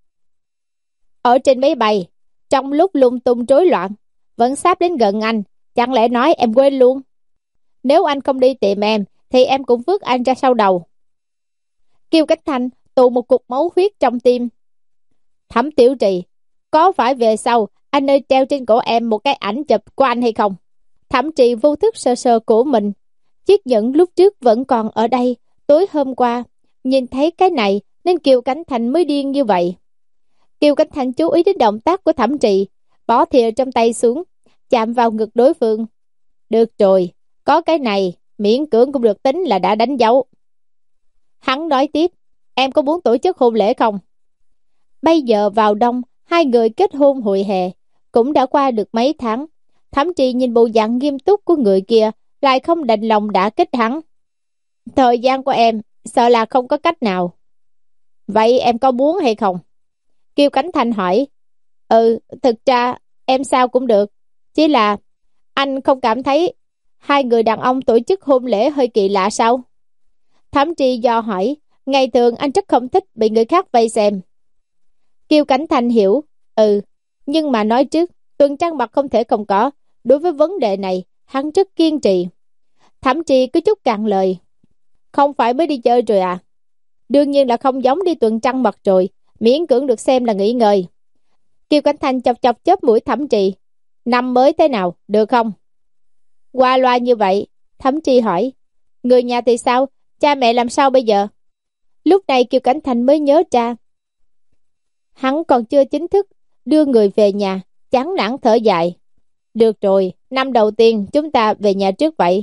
S1: Ở trên máy bay, trong lúc lung tung rối loạn, vẫn sắp đến gần anh, chẳng lẽ nói em quên luôn? Nếu anh không đi tìm em, thì em cũng vứt anh ra sau đầu. Kiều Cảnh Thành tụ một cục máu huyết trong tim. Thẩm Tiểu Trì, có phải về sau anh nơi treo trên cổ em một cái ảnh chụp của anh hay không? Thẩm Trì vô thức sờ sờ cổ mình. Chiếc nhẫn lúc trước vẫn còn ở đây. Tối hôm qua, nhìn thấy cái này nên Kiều Cảnh Thành mới điên như vậy. Kiều Cảnh Thành chú ý đến động tác của Thẩm Trì, bỏ thìa trong tay xuống, chạm vào ngực đối phương. Được rồi, có cái này, miễn cưỡng cũng được tính là đã đánh dấu. Hắn nói tiếp, em có muốn tổ chức hôn lễ không? Bây giờ vào đông, hai người kết hôn hồi hè, cũng đã qua được mấy tháng. Thẩm Trì nhìn bộ dạng nghiêm túc của người kia, lại không đành lòng đã kích hắn. Thời gian của em, sợ là không có cách nào. Vậy em có muốn hay không? Kiều Cảnh Thành hỏi. Ừ, thực ra em sao cũng được. Chỉ là anh không cảm thấy hai người đàn ông tổ chức hôn lễ hơi kỳ lạ sao? Thẩm Trì do hỏi. Ngày thường anh rất không thích bị người khác vây xem. Kiều Cảnh Thành hiểu. Ừ, nhưng mà nói trước, tuần trăng mật không thể không có. Đối với vấn đề này, hắn rất kiên trì. Thẩm Trì có chút cạn lời. Không phải mới đi chơi rồi à? Đương nhiên là không giống đi tuần trăng mật rồi, miễn cưỡng được xem là nghỉ ngơi. Kiều Cảnh Thành chọc chọc chớp mũi Thẩm Trì. Năm mới thế nào, được không? Qua loa như vậy, Thẩm Trì hỏi. Người nhà thì sao? Cha mẹ làm sao bây giờ? Lúc này Kiều Cảnh Thành mới nhớ ra. Hắn còn chưa chính thức đưa người về nhà, chán nản thở dài. Được rồi, năm đầu tiên chúng ta về nhà trước vậy.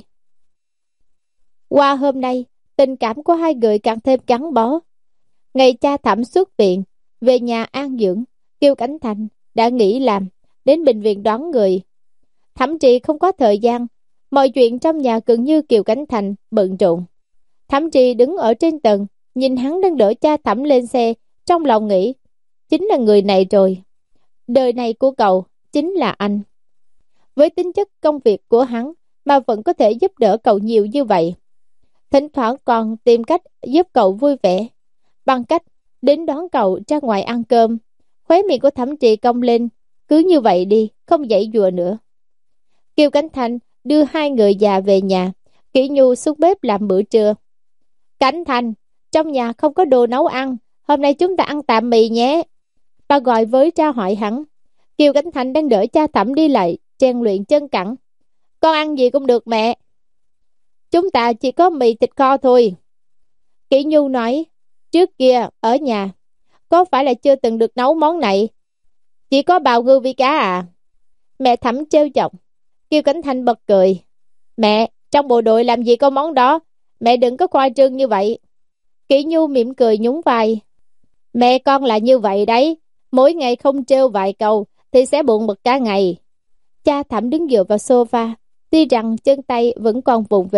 S1: Qua hôm nay, tình cảm của hai người càng thêm gắn bó. Ngày cha Thẩm xuất viện, về nhà an dưỡng, Kiều Cảnh Thành đã nghỉ làm, đến bệnh viện đón người. Thẩm Trì không có thời gian, mọi chuyện trong nhà gần như Kiều Cảnh Thành bận rộn. Thẩm Trì đứng ở trên tầng, nhìn hắn đang đỡ cha Thẩm lên xe, trong lòng nghĩ, chính là người này rồi. Đời này của cậu chính là anh. Với tính chất công việc của hắn mà vẫn có thể giúp đỡ cậu nhiều như vậy. Thỉnh thoảng còn tìm cách giúp cậu vui vẻ, bằng cách đến đón cậu ra ngoài ăn cơm. Khóe miệng của Thẩm Trì cong lên. Cứ như vậy đi, không dãy dùa nữa. Kiều Cảnh Thành đưa hai người già về nhà. Kỷ Nhu xuống bếp làm bữa trưa. Cảnh Thành, trong nhà không có đồ nấu ăn, hôm nay chúng ta ăn tạm mì nhé. Bà gọi với tra hỏi hắn. Kiều Cảnh Thành đang đỡ cha Thẩm đi lại, rèn luyện chân cẳng. Con ăn gì cũng được mẹ. Chúng ta chỉ có mì thịt kho thôi. Kỷ Nhu nói. Trước kia ở nhà có phải là chưa từng được nấu món này? Chỉ có bào ngư vi cá à? Mẹ Thẩm trêu chọc. Kiều Cảnh Thành bật cười. Mẹ, trong bộ đội làm gì có món đó, mẹ đừng có khoa trương như vậy. Kỷ Nhu mỉm cười nhún vai. Mẹ con là như vậy đấy, mỗi ngày không trêu vài câu thì sẽ buồn bực cả ngày. Cha Thẩm đứng dựa vào sofa, tuy rằng chân tay vẫn còn vụng về,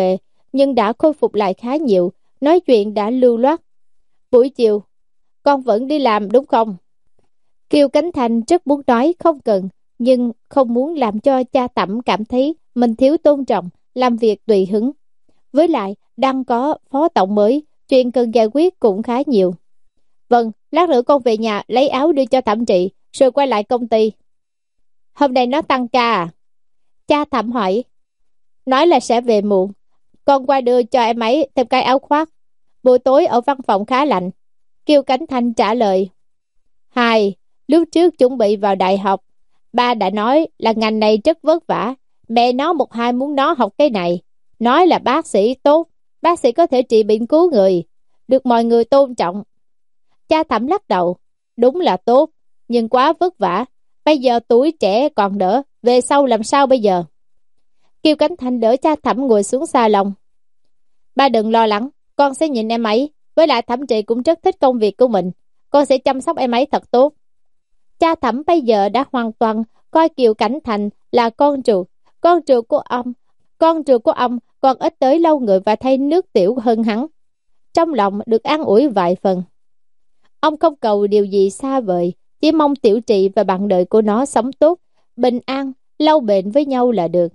S1: nhưng đã khôi phục lại khá nhiều, nói chuyện đã lưu loát. Buổi chiều, con vẫn đi làm đúng không? Kiều Cánh Thành rất muốn nói không cần, nhưng không muốn làm cho cha Tẩm cảm thấy mình thiếu tôn trọng, làm việc tùy hứng. Với lại, đang có phó tổng mới, chuyện cần giải quyết cũng khá nhiều. Vâng, lát nữa con về nhà lấy áo đưa cho Thẩm Trị, rồi quay lại công ty. Hôm nay nó tăng ca à? Cha Thẩm hỏi. Nói là sẽ về muộn. Con qua đưa cho em ấy thêm cái áo khoác. Buổi tối ở văn phòng khá lạnh. Kiều Cánh Thanh trả lời. Hai, lúc trước chuẩn bị vào đại học, ba đã nói là ngành này rất vất vả. Mẹ nó một hai muốn nó học cái này. Nói là bác sĩ tốt, bác sĩ có thể trị bệnh cứu người, được mọi người tôn trọng. Cha Thẩm lắc đầu. Đúng là tốt, nhưng quá vất vả. Bây giờ tuổi trẻ còn đỡ, về sau làm sao bây giờ? Kiều Cánh Thanh đỡ cha Thẩm ngồi xuống salon. Ba đừng lo lắng, con sẽ nhìn em ấy. Với lại Thẩm Trị cũng rất thích công việc của mình, con sẽ chăm sóc em ấy thật tốt. Cha Thẩm bây giờ đã hoàn toàn coi Kiều Cảnh Thành là con ruột, con ruột của ông. Con ruột của ông còn ít tới lâu người và thay nước tiểu hơn hắn. Trong lòng được an ủi vài phần. Ông không cầu điều gì xa vời, chỉ mong Tiểu Trị và bạn đời của nó sống tốt, bình an, lâu bền với nhau là được.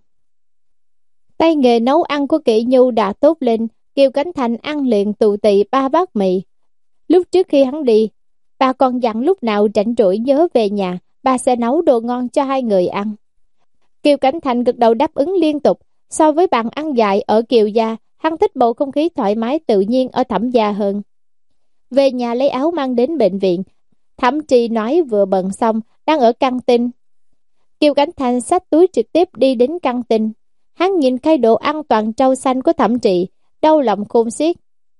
S1: Tay nghề nấu ăn của Kỷ Nhu đã tốt lên, Kiều Cánh Thành ăn liền tù tì ba bát mì. Lúc trước khi hắn đi, bà còn dặn lúc nào rảnh rỗi nhớ về nhà, bà sẽ nấu đồ ngon cho hai người ăn. Kiều Cảnh Thành gật đầu đáp ứng liên tục. So với bàn ăn dài ở Kiều gia, hắn thích bầu không khí thoải mái tự nhiên ở Thẩm gia hơn. Về nhà lấy áo mang đến bệnh viện, Thẩm Trì nói vừa bận xong, đang ở căng tin. Kiều Cảnh Thành xách túi trực tiếp đi đến căng tin. Hắn nhìn cái đồ ăn toàn rau xanh của Thẩm Trì, đau lòng khôn xiết.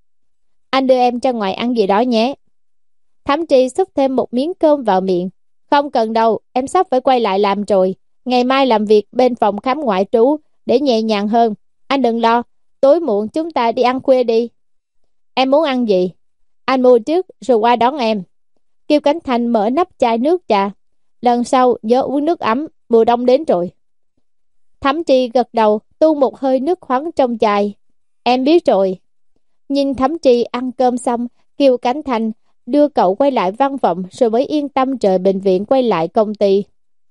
S1: Anh đưa em ra ngoài ăn gì đó nhé. Thẩm Trì xúc thêm một miếng cơm vào miệng. Không cần đâu, em sắp phải quay lại làm rồi. Ngày mai làm việc bên phòng khám ngoại trú để nhẹ nhàng hơn. Anh đừng lo, tối muộn chúng ta đi ăn khuya đi. Em muốn ăn gì? Anh mua trước rồi qua đón em. Kiều Cảnh Thành mở nắp chai nước trà. Lần sau nhớ uống nước ấm, mùa đông đến rồi. Thẩm Trì gật đầu, tu một hơi nước khoáng trong chai. Em biết rồi. Nhìn Thẩm Trì ăn cơm xong, Kiều Cảnh Thành đưa cậu quay lại văn phòng rồi mới yên tâm rời bệnh viện quay lại công ty.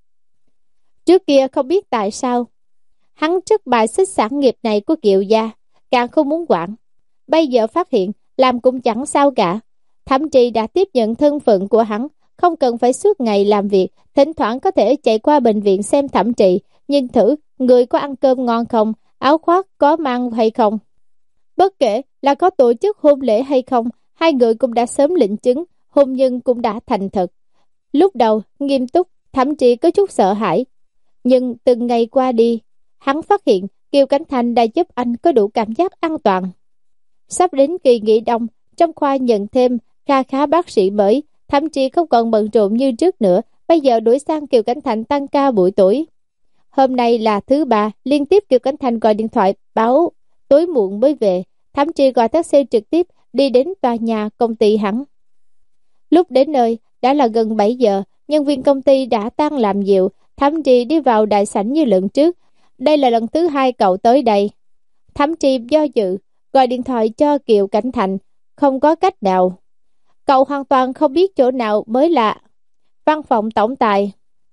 S1: Trước kia không biết tại sao, hắn rất bài xích sản nghiệp này của Kiều gia, càng không muốn quản. Bây giờ phát hiện, làm cũng chẳng sao cả. Thẩm Trì đã tiếp nhận thân phận của hắn, không cần phải suốt ngày làm việc, thỉnh thoảng có thể chạy qua bệnh viện xem Thẩm Trì, nhìn thử người có ăn cơm ngon không, áo khoác có mang hay không. Bất kể là có tổ chức hôn lễ hay không, hai người cũng đã sớm lĩnh chứng, hôn nhân cũng đã thành thật. Lúc đầu, nghiêm túc, Thẩm Trì có chút sợ hãi. Nhưng từng ngày qua đi, hắn phát hiện Kiều Cảnh Thành đã giúp anh có đủ cảm giác an toàn. Sắp đến kỳ nghỉ đông, trong khoa nhận thêm kha khá bác sĩ mới, Thẩm Trì không còn bận rộn như trước nữa, bây giờ đổi sang Kiều Cảnh Thành tăng ca buổi tối. Hôm nay là thứ ba, liên tiếp Kiều Cảnh Thành gọi điện thoại báo tối muộn mới về. Thẩm Trì gọi taxi trực tiếp đi đến tòa nhà công ty hắn. Lúc đến nơi đã là gần bảy giờ, nhân viên công ty đã tan làm nhiều. Thẩm Trì đi vào đại sảnh như lần trước. Đây là lần thứ hai cậu tới đây. Thẩm Trì do dự, gọi điện thoại cho Kiều Cảnh Thành, không có cách nào. Cậu hoàn toàn không biết chỗ nào mới là văn phòng tổng tài.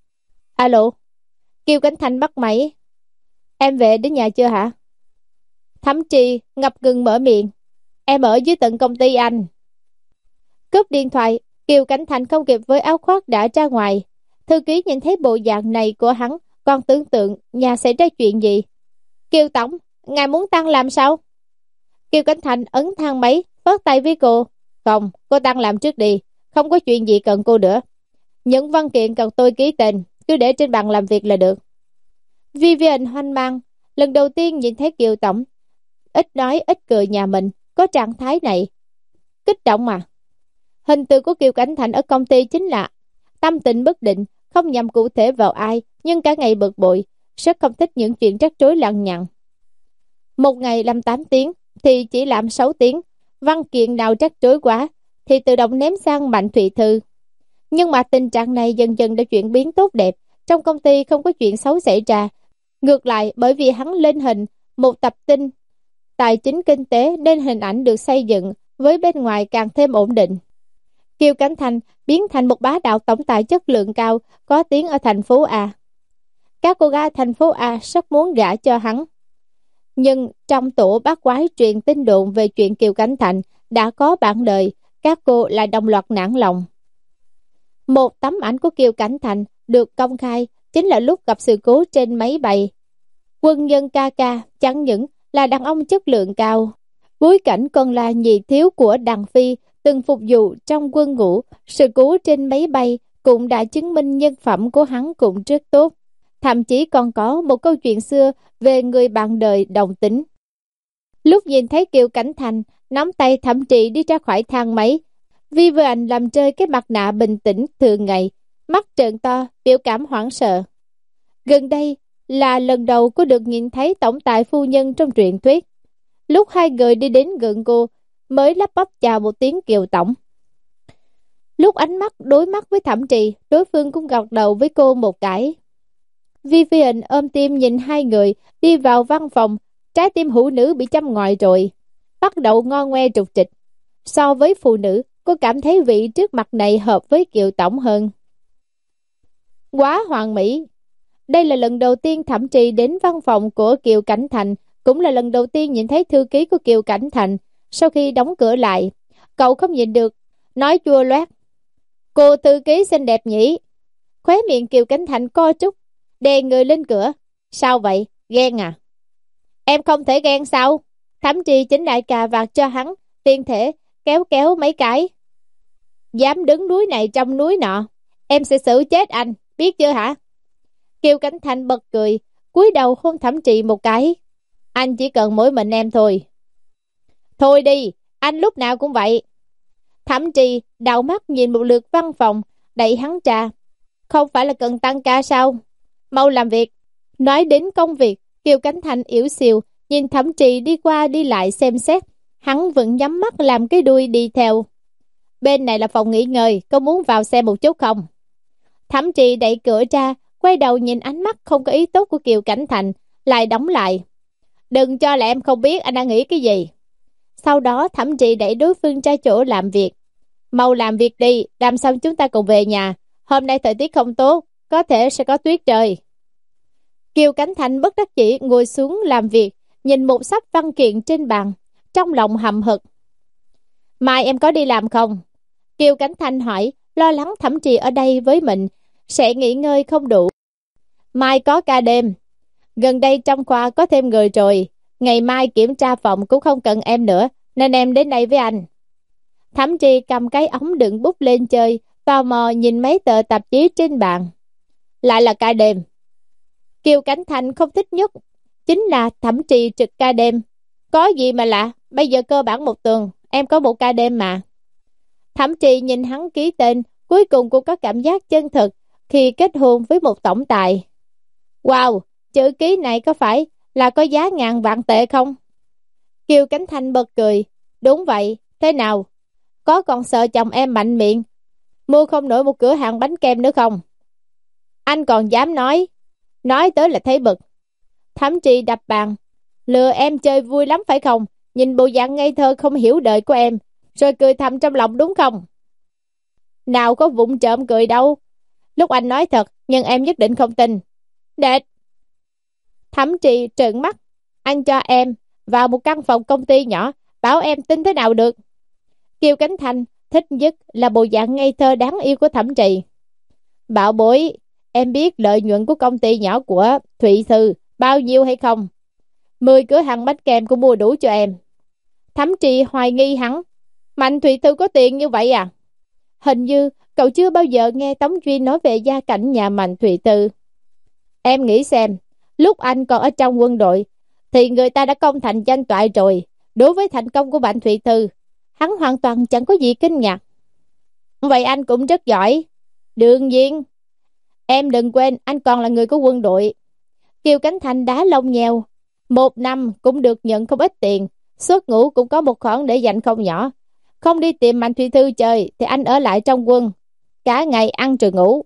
S1: Alo, Kiều Cảnh Thành bắt máy. Em về đến nhà chưa hả? Thẩm Trì ngập ngừng mở miệng. Em ở dưới tận công ty anh. Cúp điện thoại, Kiều Cảnh Thành không kịp với áo khoác đã ra ngoài. Thư ký nhìn thấy bộ dạng này của hắn, còn tưởng tượng nhà xảy ra chuyện gì. Kiều tổng, ngài muốn tăng làm sao? Kiều Cảnh Thành ấn thang máy, phớt tay với cô. Không, cô tăng làm trước đi, không có chuyện gì cần cô nữa. Những văn kiện cần tôi ký tên, cứ để trên bàn làm việc là được. Vivian hoang mang, lần đầu tiên nhìn thấy Kiều tổng, ít nói ít cười nhà mình, có trạng thái này. Kích động mà. Hình tượng của Kiều Cảnh Thành ở công ty chính là tâm tình bất định, không nhằm cụ thể vào ai, nhưng cả ngày bực bội, rất không thích những chuyện rắc rối lằng nhằng. Một ngày làm tám tiếng, thì chỉ làm sáu tiếng, văn kiện nào rắc rối quá, thì tự động ném sang Mạnh Thụy Thư. Nhưng mà tình trạng này dần dần đã chuyển biến tốt đẹp, trong công ty không có chuyện xấu xảy ra. Ngược lại, bởi vì hắn lên hình một tập tin tài chính kinh tế nên hình ảnh được xây dựng với bên ngoài càng thêm ổn định. Kiều Cảnh Thành biến thành một bá đạo tổng tài chất lượng cao, có tiếng ở thành phố A. Các cô gái thành phố A rất muốn gả cho hắn. Nhưng trong tổ bát quái truyền tin đồn về chuyện Kiều Cảnh Thành đã có bạn đời, các cô lại đồng loạt nản lòng. Một tấm ảnh của Kiều Cảnh Thành được công khai chính là lúc gặp sự cố trên máy bay. Quân nhân ca ca chẳng những là đàn ông chất lượng cao, bối cảnh còn là nhị thiếu của Đặng Phi, từng phục vụ trong quân ngũ. Sự cố trên máy bay cũng đã chứng minh nhân phẩm của hắn cũng rất tốt. Thậm chí còn có một câu chuyện xưa về người bạn đời đồng tính. Lúc nhìn thấy Kiều Cảnh Thành nắm tay Thẩm Trị đi ra khỏi thang máy, Vivian làm rơi cái mặt nạ bình tĩnh thường ngày, mắt trợn to, biểu cảm hoảng sợ. Gần đây là lần đầu cô được nhìn thấy tổng tài phu nhân trong truyện thuyết. Lúc hai người đi đến gần cô, mới lắp bắp chào một tiếng Kiều tổng. Lúc ánh mắt đối mắt với Thẩm Trì, đối phương cũng gật đầu với cô một cái. Vivian ôm tim nhìn hai người đi vào văn phòng, trái tim hữu nữ bị châm ngòi rồi, bắt đầu ngon ngoe trục trịch. So với phụ nữ, cô cảm thấy vị trước mặt này hợp với Kiều tổng hơn. Quá hoàn mỹ. Đây là lần đầu tiên Thẩm Trì đến văn phòng của Kiều Cảnh Thành, cũng là lần đầu tiên nhìn thấy thư ký của Kiều Cảnh Thành. Sau khi đóng cửa lại, cậu không nhìn được, nói chua loét: "Cô thư ký xinh đẹp nhỉ?" Khóe miệng Kiều Cảnh Thành co trúc, đè người lên cửa. "Sao vậy, ghen à?" "Em không thể ghen sao?" Thẩm Trì chính đại cà vạt cho hắn, tiên thể kéo kéo mấy cái. "Dám đứng núi này trong núi nọ, em sẽ xử chết anh, biết chưa hả?" Kiều Cảnh Thành bật cười, cúi đầu hôn Thẩm Trì một cái. "Anh chỉ cần mỗi mình em thôi." "Thôi đi, anh lúc nào cũng vậy." Thẩm Trì đảo mắt nhìn một lượt văn phòng, đẩy hắn ra. "Không phải là cần tăng ca sao? Mau làm việc." Nói đến công việc, Kiều Cảnh Thành yếu xìu nhìn Thẩm Trì đi qua đi lại xem xét. Hắn vẫn nhắm mắt làm cái đuôi đi theo. "Bên này là phòng nghỉ ngơi, có muốn vào xem một chút không?" Thẩm Trì đẩy cửa ra, quay đầu nhìn ánh mắt không có ý tốt của Kiều Cảnh Thành, lại đóng lại. "Đừng cho là em không biết anh đang nghĩ cái gì." Sau đó Thẩm Trì đẩy đối phương ra chỗ làm việc. "Mau làm việc đi, làm xong chúng ta cùng về nhà. Hôm nay thời tiết không tốt, có thể sẽ có tuyết trời." Kiều Cảnh Thành bất đắc dĩ ngồi xuống làm việc, nhìn một sắp văn kiện trên bàn, trong lòng hậm hực. "Mai em có đi làm không?" Kiều Cảnh Thành hỏi, lo lắng Thẩm Trì ở đây với mình sẽ nghỉ ngơi không đủ. "Mai có ca đêm. Gần đây trong khoa có thêm người rồi. Ngày mai kiểm tra phòng cũng không cần em nữa, nên em đến đây với anh." Thẩm Trì cầm cái ống đựng bút lên chơi, tò mò nhìn mấy tờ tạp chí trên bàn. "Lại là ca đêm." Kiều Cảnh Thành không thích nhất chính là Thẩm Trì trực ca đêm. "Có gì mà lạ, bây giờ cơ bản một tuần em có một ca đêm mà." Thẩm Trì nhìn hắn ký tên, cuối cùng cũng có cảm giác chân thực khi kết hôn với một tổng tài. "Wow, chữ ký này có phải là có giá ngàn vạn tệ không?" Kiều Cảnh Thành bật cười. "Đúng vậy, thế nào? Có còn sợ chồng em mạnh miệng mua không nổi một cửa hàng bánh kem nữa không?" "Anh còn dám nói?" Nói tới là thấy bực. Thẩm Trì đập bàn. "Lừa em chơi vui lắm phải không? Nhìn bộ dạng ngây thơ không hiểu đời của em, rồi cười thầm trong lòng đúng không?" "Nào có vụng trộm cười đâu. Lúc anh nói thật, nhưng em nhất định không tin." "Đệt!" Thẩm Trì trợn mắt. "Anh cho em vào một căn phòng công ty nhỏ, bảo em tin thế nào được?" Kiều Cảnh Thành thích nhất là bộ dạng ngây thơ đáng yêu của Thẩm Trì. "Bảo bối, em biết lợi nhuận của công ty nhỏ của Thụy Sư bao nhiêu hay không? Mười cửa hàng bánh kem cũng mua đủ cho em." Thẩm Trì hoài nghi hắn. "Mạnh Thụy Sư có tiền như vậy à?" Hình như cậu chưa bao giờ nghe Tống Duyên nói về gia cảnh nhà Mạnh Thụy Sư. "Em nghĩ xem, lúc anh còn ở trong quân đội thì người ta đã công thành danh toại rồi. Đối với thành công của Mạnh Thụy Sư, hắn hoàn toàn chẳng có gì kinh ngạc." "Vậy anh cũng rất giỏi." "Đương nhiên. Em đừng quên anh còn là người của quân đội." Kiều Cảnh Thành đá lông nheo. "Một năm cũng được nhận không ít tiền, suốt ngủ cũng có một khoản để dành không nhỏ. Không đi tìm Mạnh Thụy Thư chơi thì anh ở lại trong quân, cả ngày ăn rồi ngủ."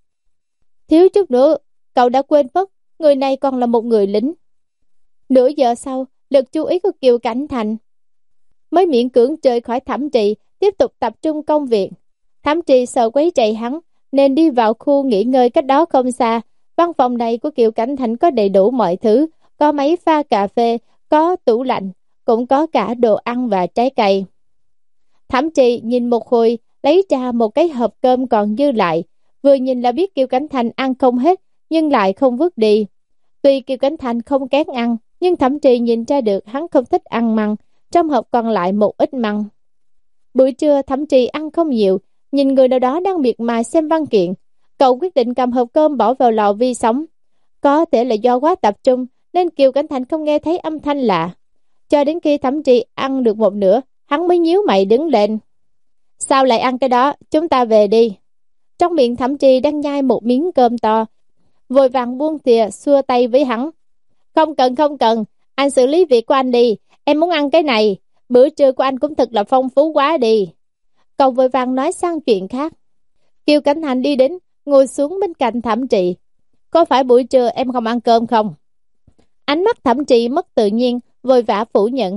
S1: Thiếu chút nữa cậu đã quên mất người này còn là một người lính. Nửa giờ sau, Lực chú ý của Kiều Cảnh Thành mới miễn cưỡng rời khỏi Thẩm Trì, tiếp tục tập trung công việc. Thẩm Trì sợ quấy rầy hắn nên đi vào khu nghỉ ngơi cách đó không xa. Văn phòng này của Kiều Cảnh Thành có đầy đủ mọi thứ, có máy pha cà phê, có tủ lạnh, cũng có cả đồ ăn và trái cây. Thẩm Trì nhìn một hồi, lấy ra một cái hộp cơm còn dư lại, vừa nhìn là biết Kiều Cảnh Thành ăn không hết, nhưng lại không vứt đi. Tuy Kiều Cảnh Thành không kén ăn, nhưng Thẩm Trì nhìn ra được hắn không thích ăn măng, trong hộp còn lại một ít măng. Buổi trưa Thẩm Trì ăn không nhiều, nhìn người nào đó đang miệt mài xem văn kiện, cậu quyết định cầm hộp cơm bỏ vào lò vi sóng. Có thể là do quá tập trung nên Kiều Cảnh Thành không nghe thấy âm thanh lạ. Cho đến khi Thẩm Trì ăn được một nửa, hắn mới nhíu mày đứng lên. Sao lại ăn cái đó, chúng ta về đi. Trong miệng Thẩm Trì đang nhai một miếng cơm to, vội vàng buông thìa xua tay với hắn. Không cần không cần, anh xử lý việc của anh đi, em muốn ăn cái này, bữa trưa của anh cũng thật là phong phú quá đi. Cậu vội vàng nói sang chuyện khác. Kiều Cảnh Thành đi đến, ngồi xuống bên cạnh Thẩm Trì. Có phải buổi trưa em không ăn cơm không? Ánh mắt Thẩm Trì mất tự nhiên, vội vã phủ nhận.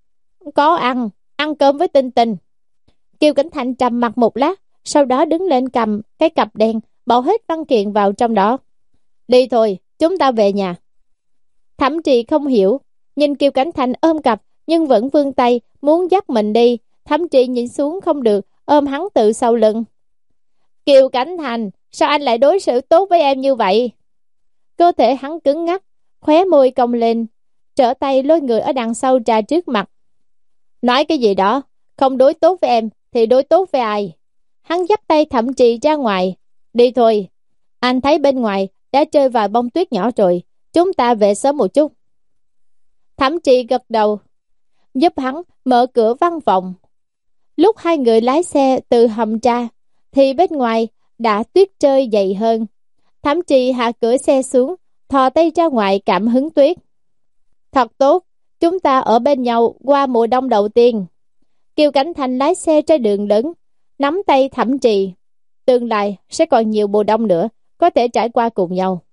S1: Có ăn, ăn cơm với Tinh Tinh. Kiều Cảnh Thành trầm mặt một lát, sau đó đứng lên cầm cái cặp đen, bỏ hết văn kiện vào trong đó. Đi thôi, chúng ta về nhà. Thẩm Trì không hiểu, nhìn Kiều Cảnh Thành ôm cặp nhưng vẫn vươn tay muốn dắt mình đi. Thẩm Trì nhìn xuống không được, ôm hắn từ sau lưng. Kiều Cảnh Thành, sao anh lại đối xử tốt với em như vậy? Cơ thể hắn cứng ngắc, khóe môi cong lên, trở tay lôi người ở đằng sau ra trước mặt. Nói cái gì đó, không đối tốt với em thì đối tốt với ai? Hắn dắt tay Thẩm Trì ra ngoài. Đi thôi, anh thấy bên ngoài đã rơi vài bông tuyết nhỏ rồi, chúng ta về sớm một chút. Thẩm Trì gật đầu, giúp hắn mở cửa văn phòng. Lúc hai người lái xe từ hầm ra, thì bên ngoài đã tuyết rơi dày hơn. Thẩm Trì hạ cửa xe xuống, thò tay ra ngoài cảm hứng tuyết. Thật tốt, chúng ta ở bên nhau qua mùa đông đầu tiên. Kiều Cảnh Thành lái xe ra đường lớn, nắm tay Thẩm Trì. Tương lai sẽ còn nhiều mùa đông nữa, có thể trải qua cùng nhau.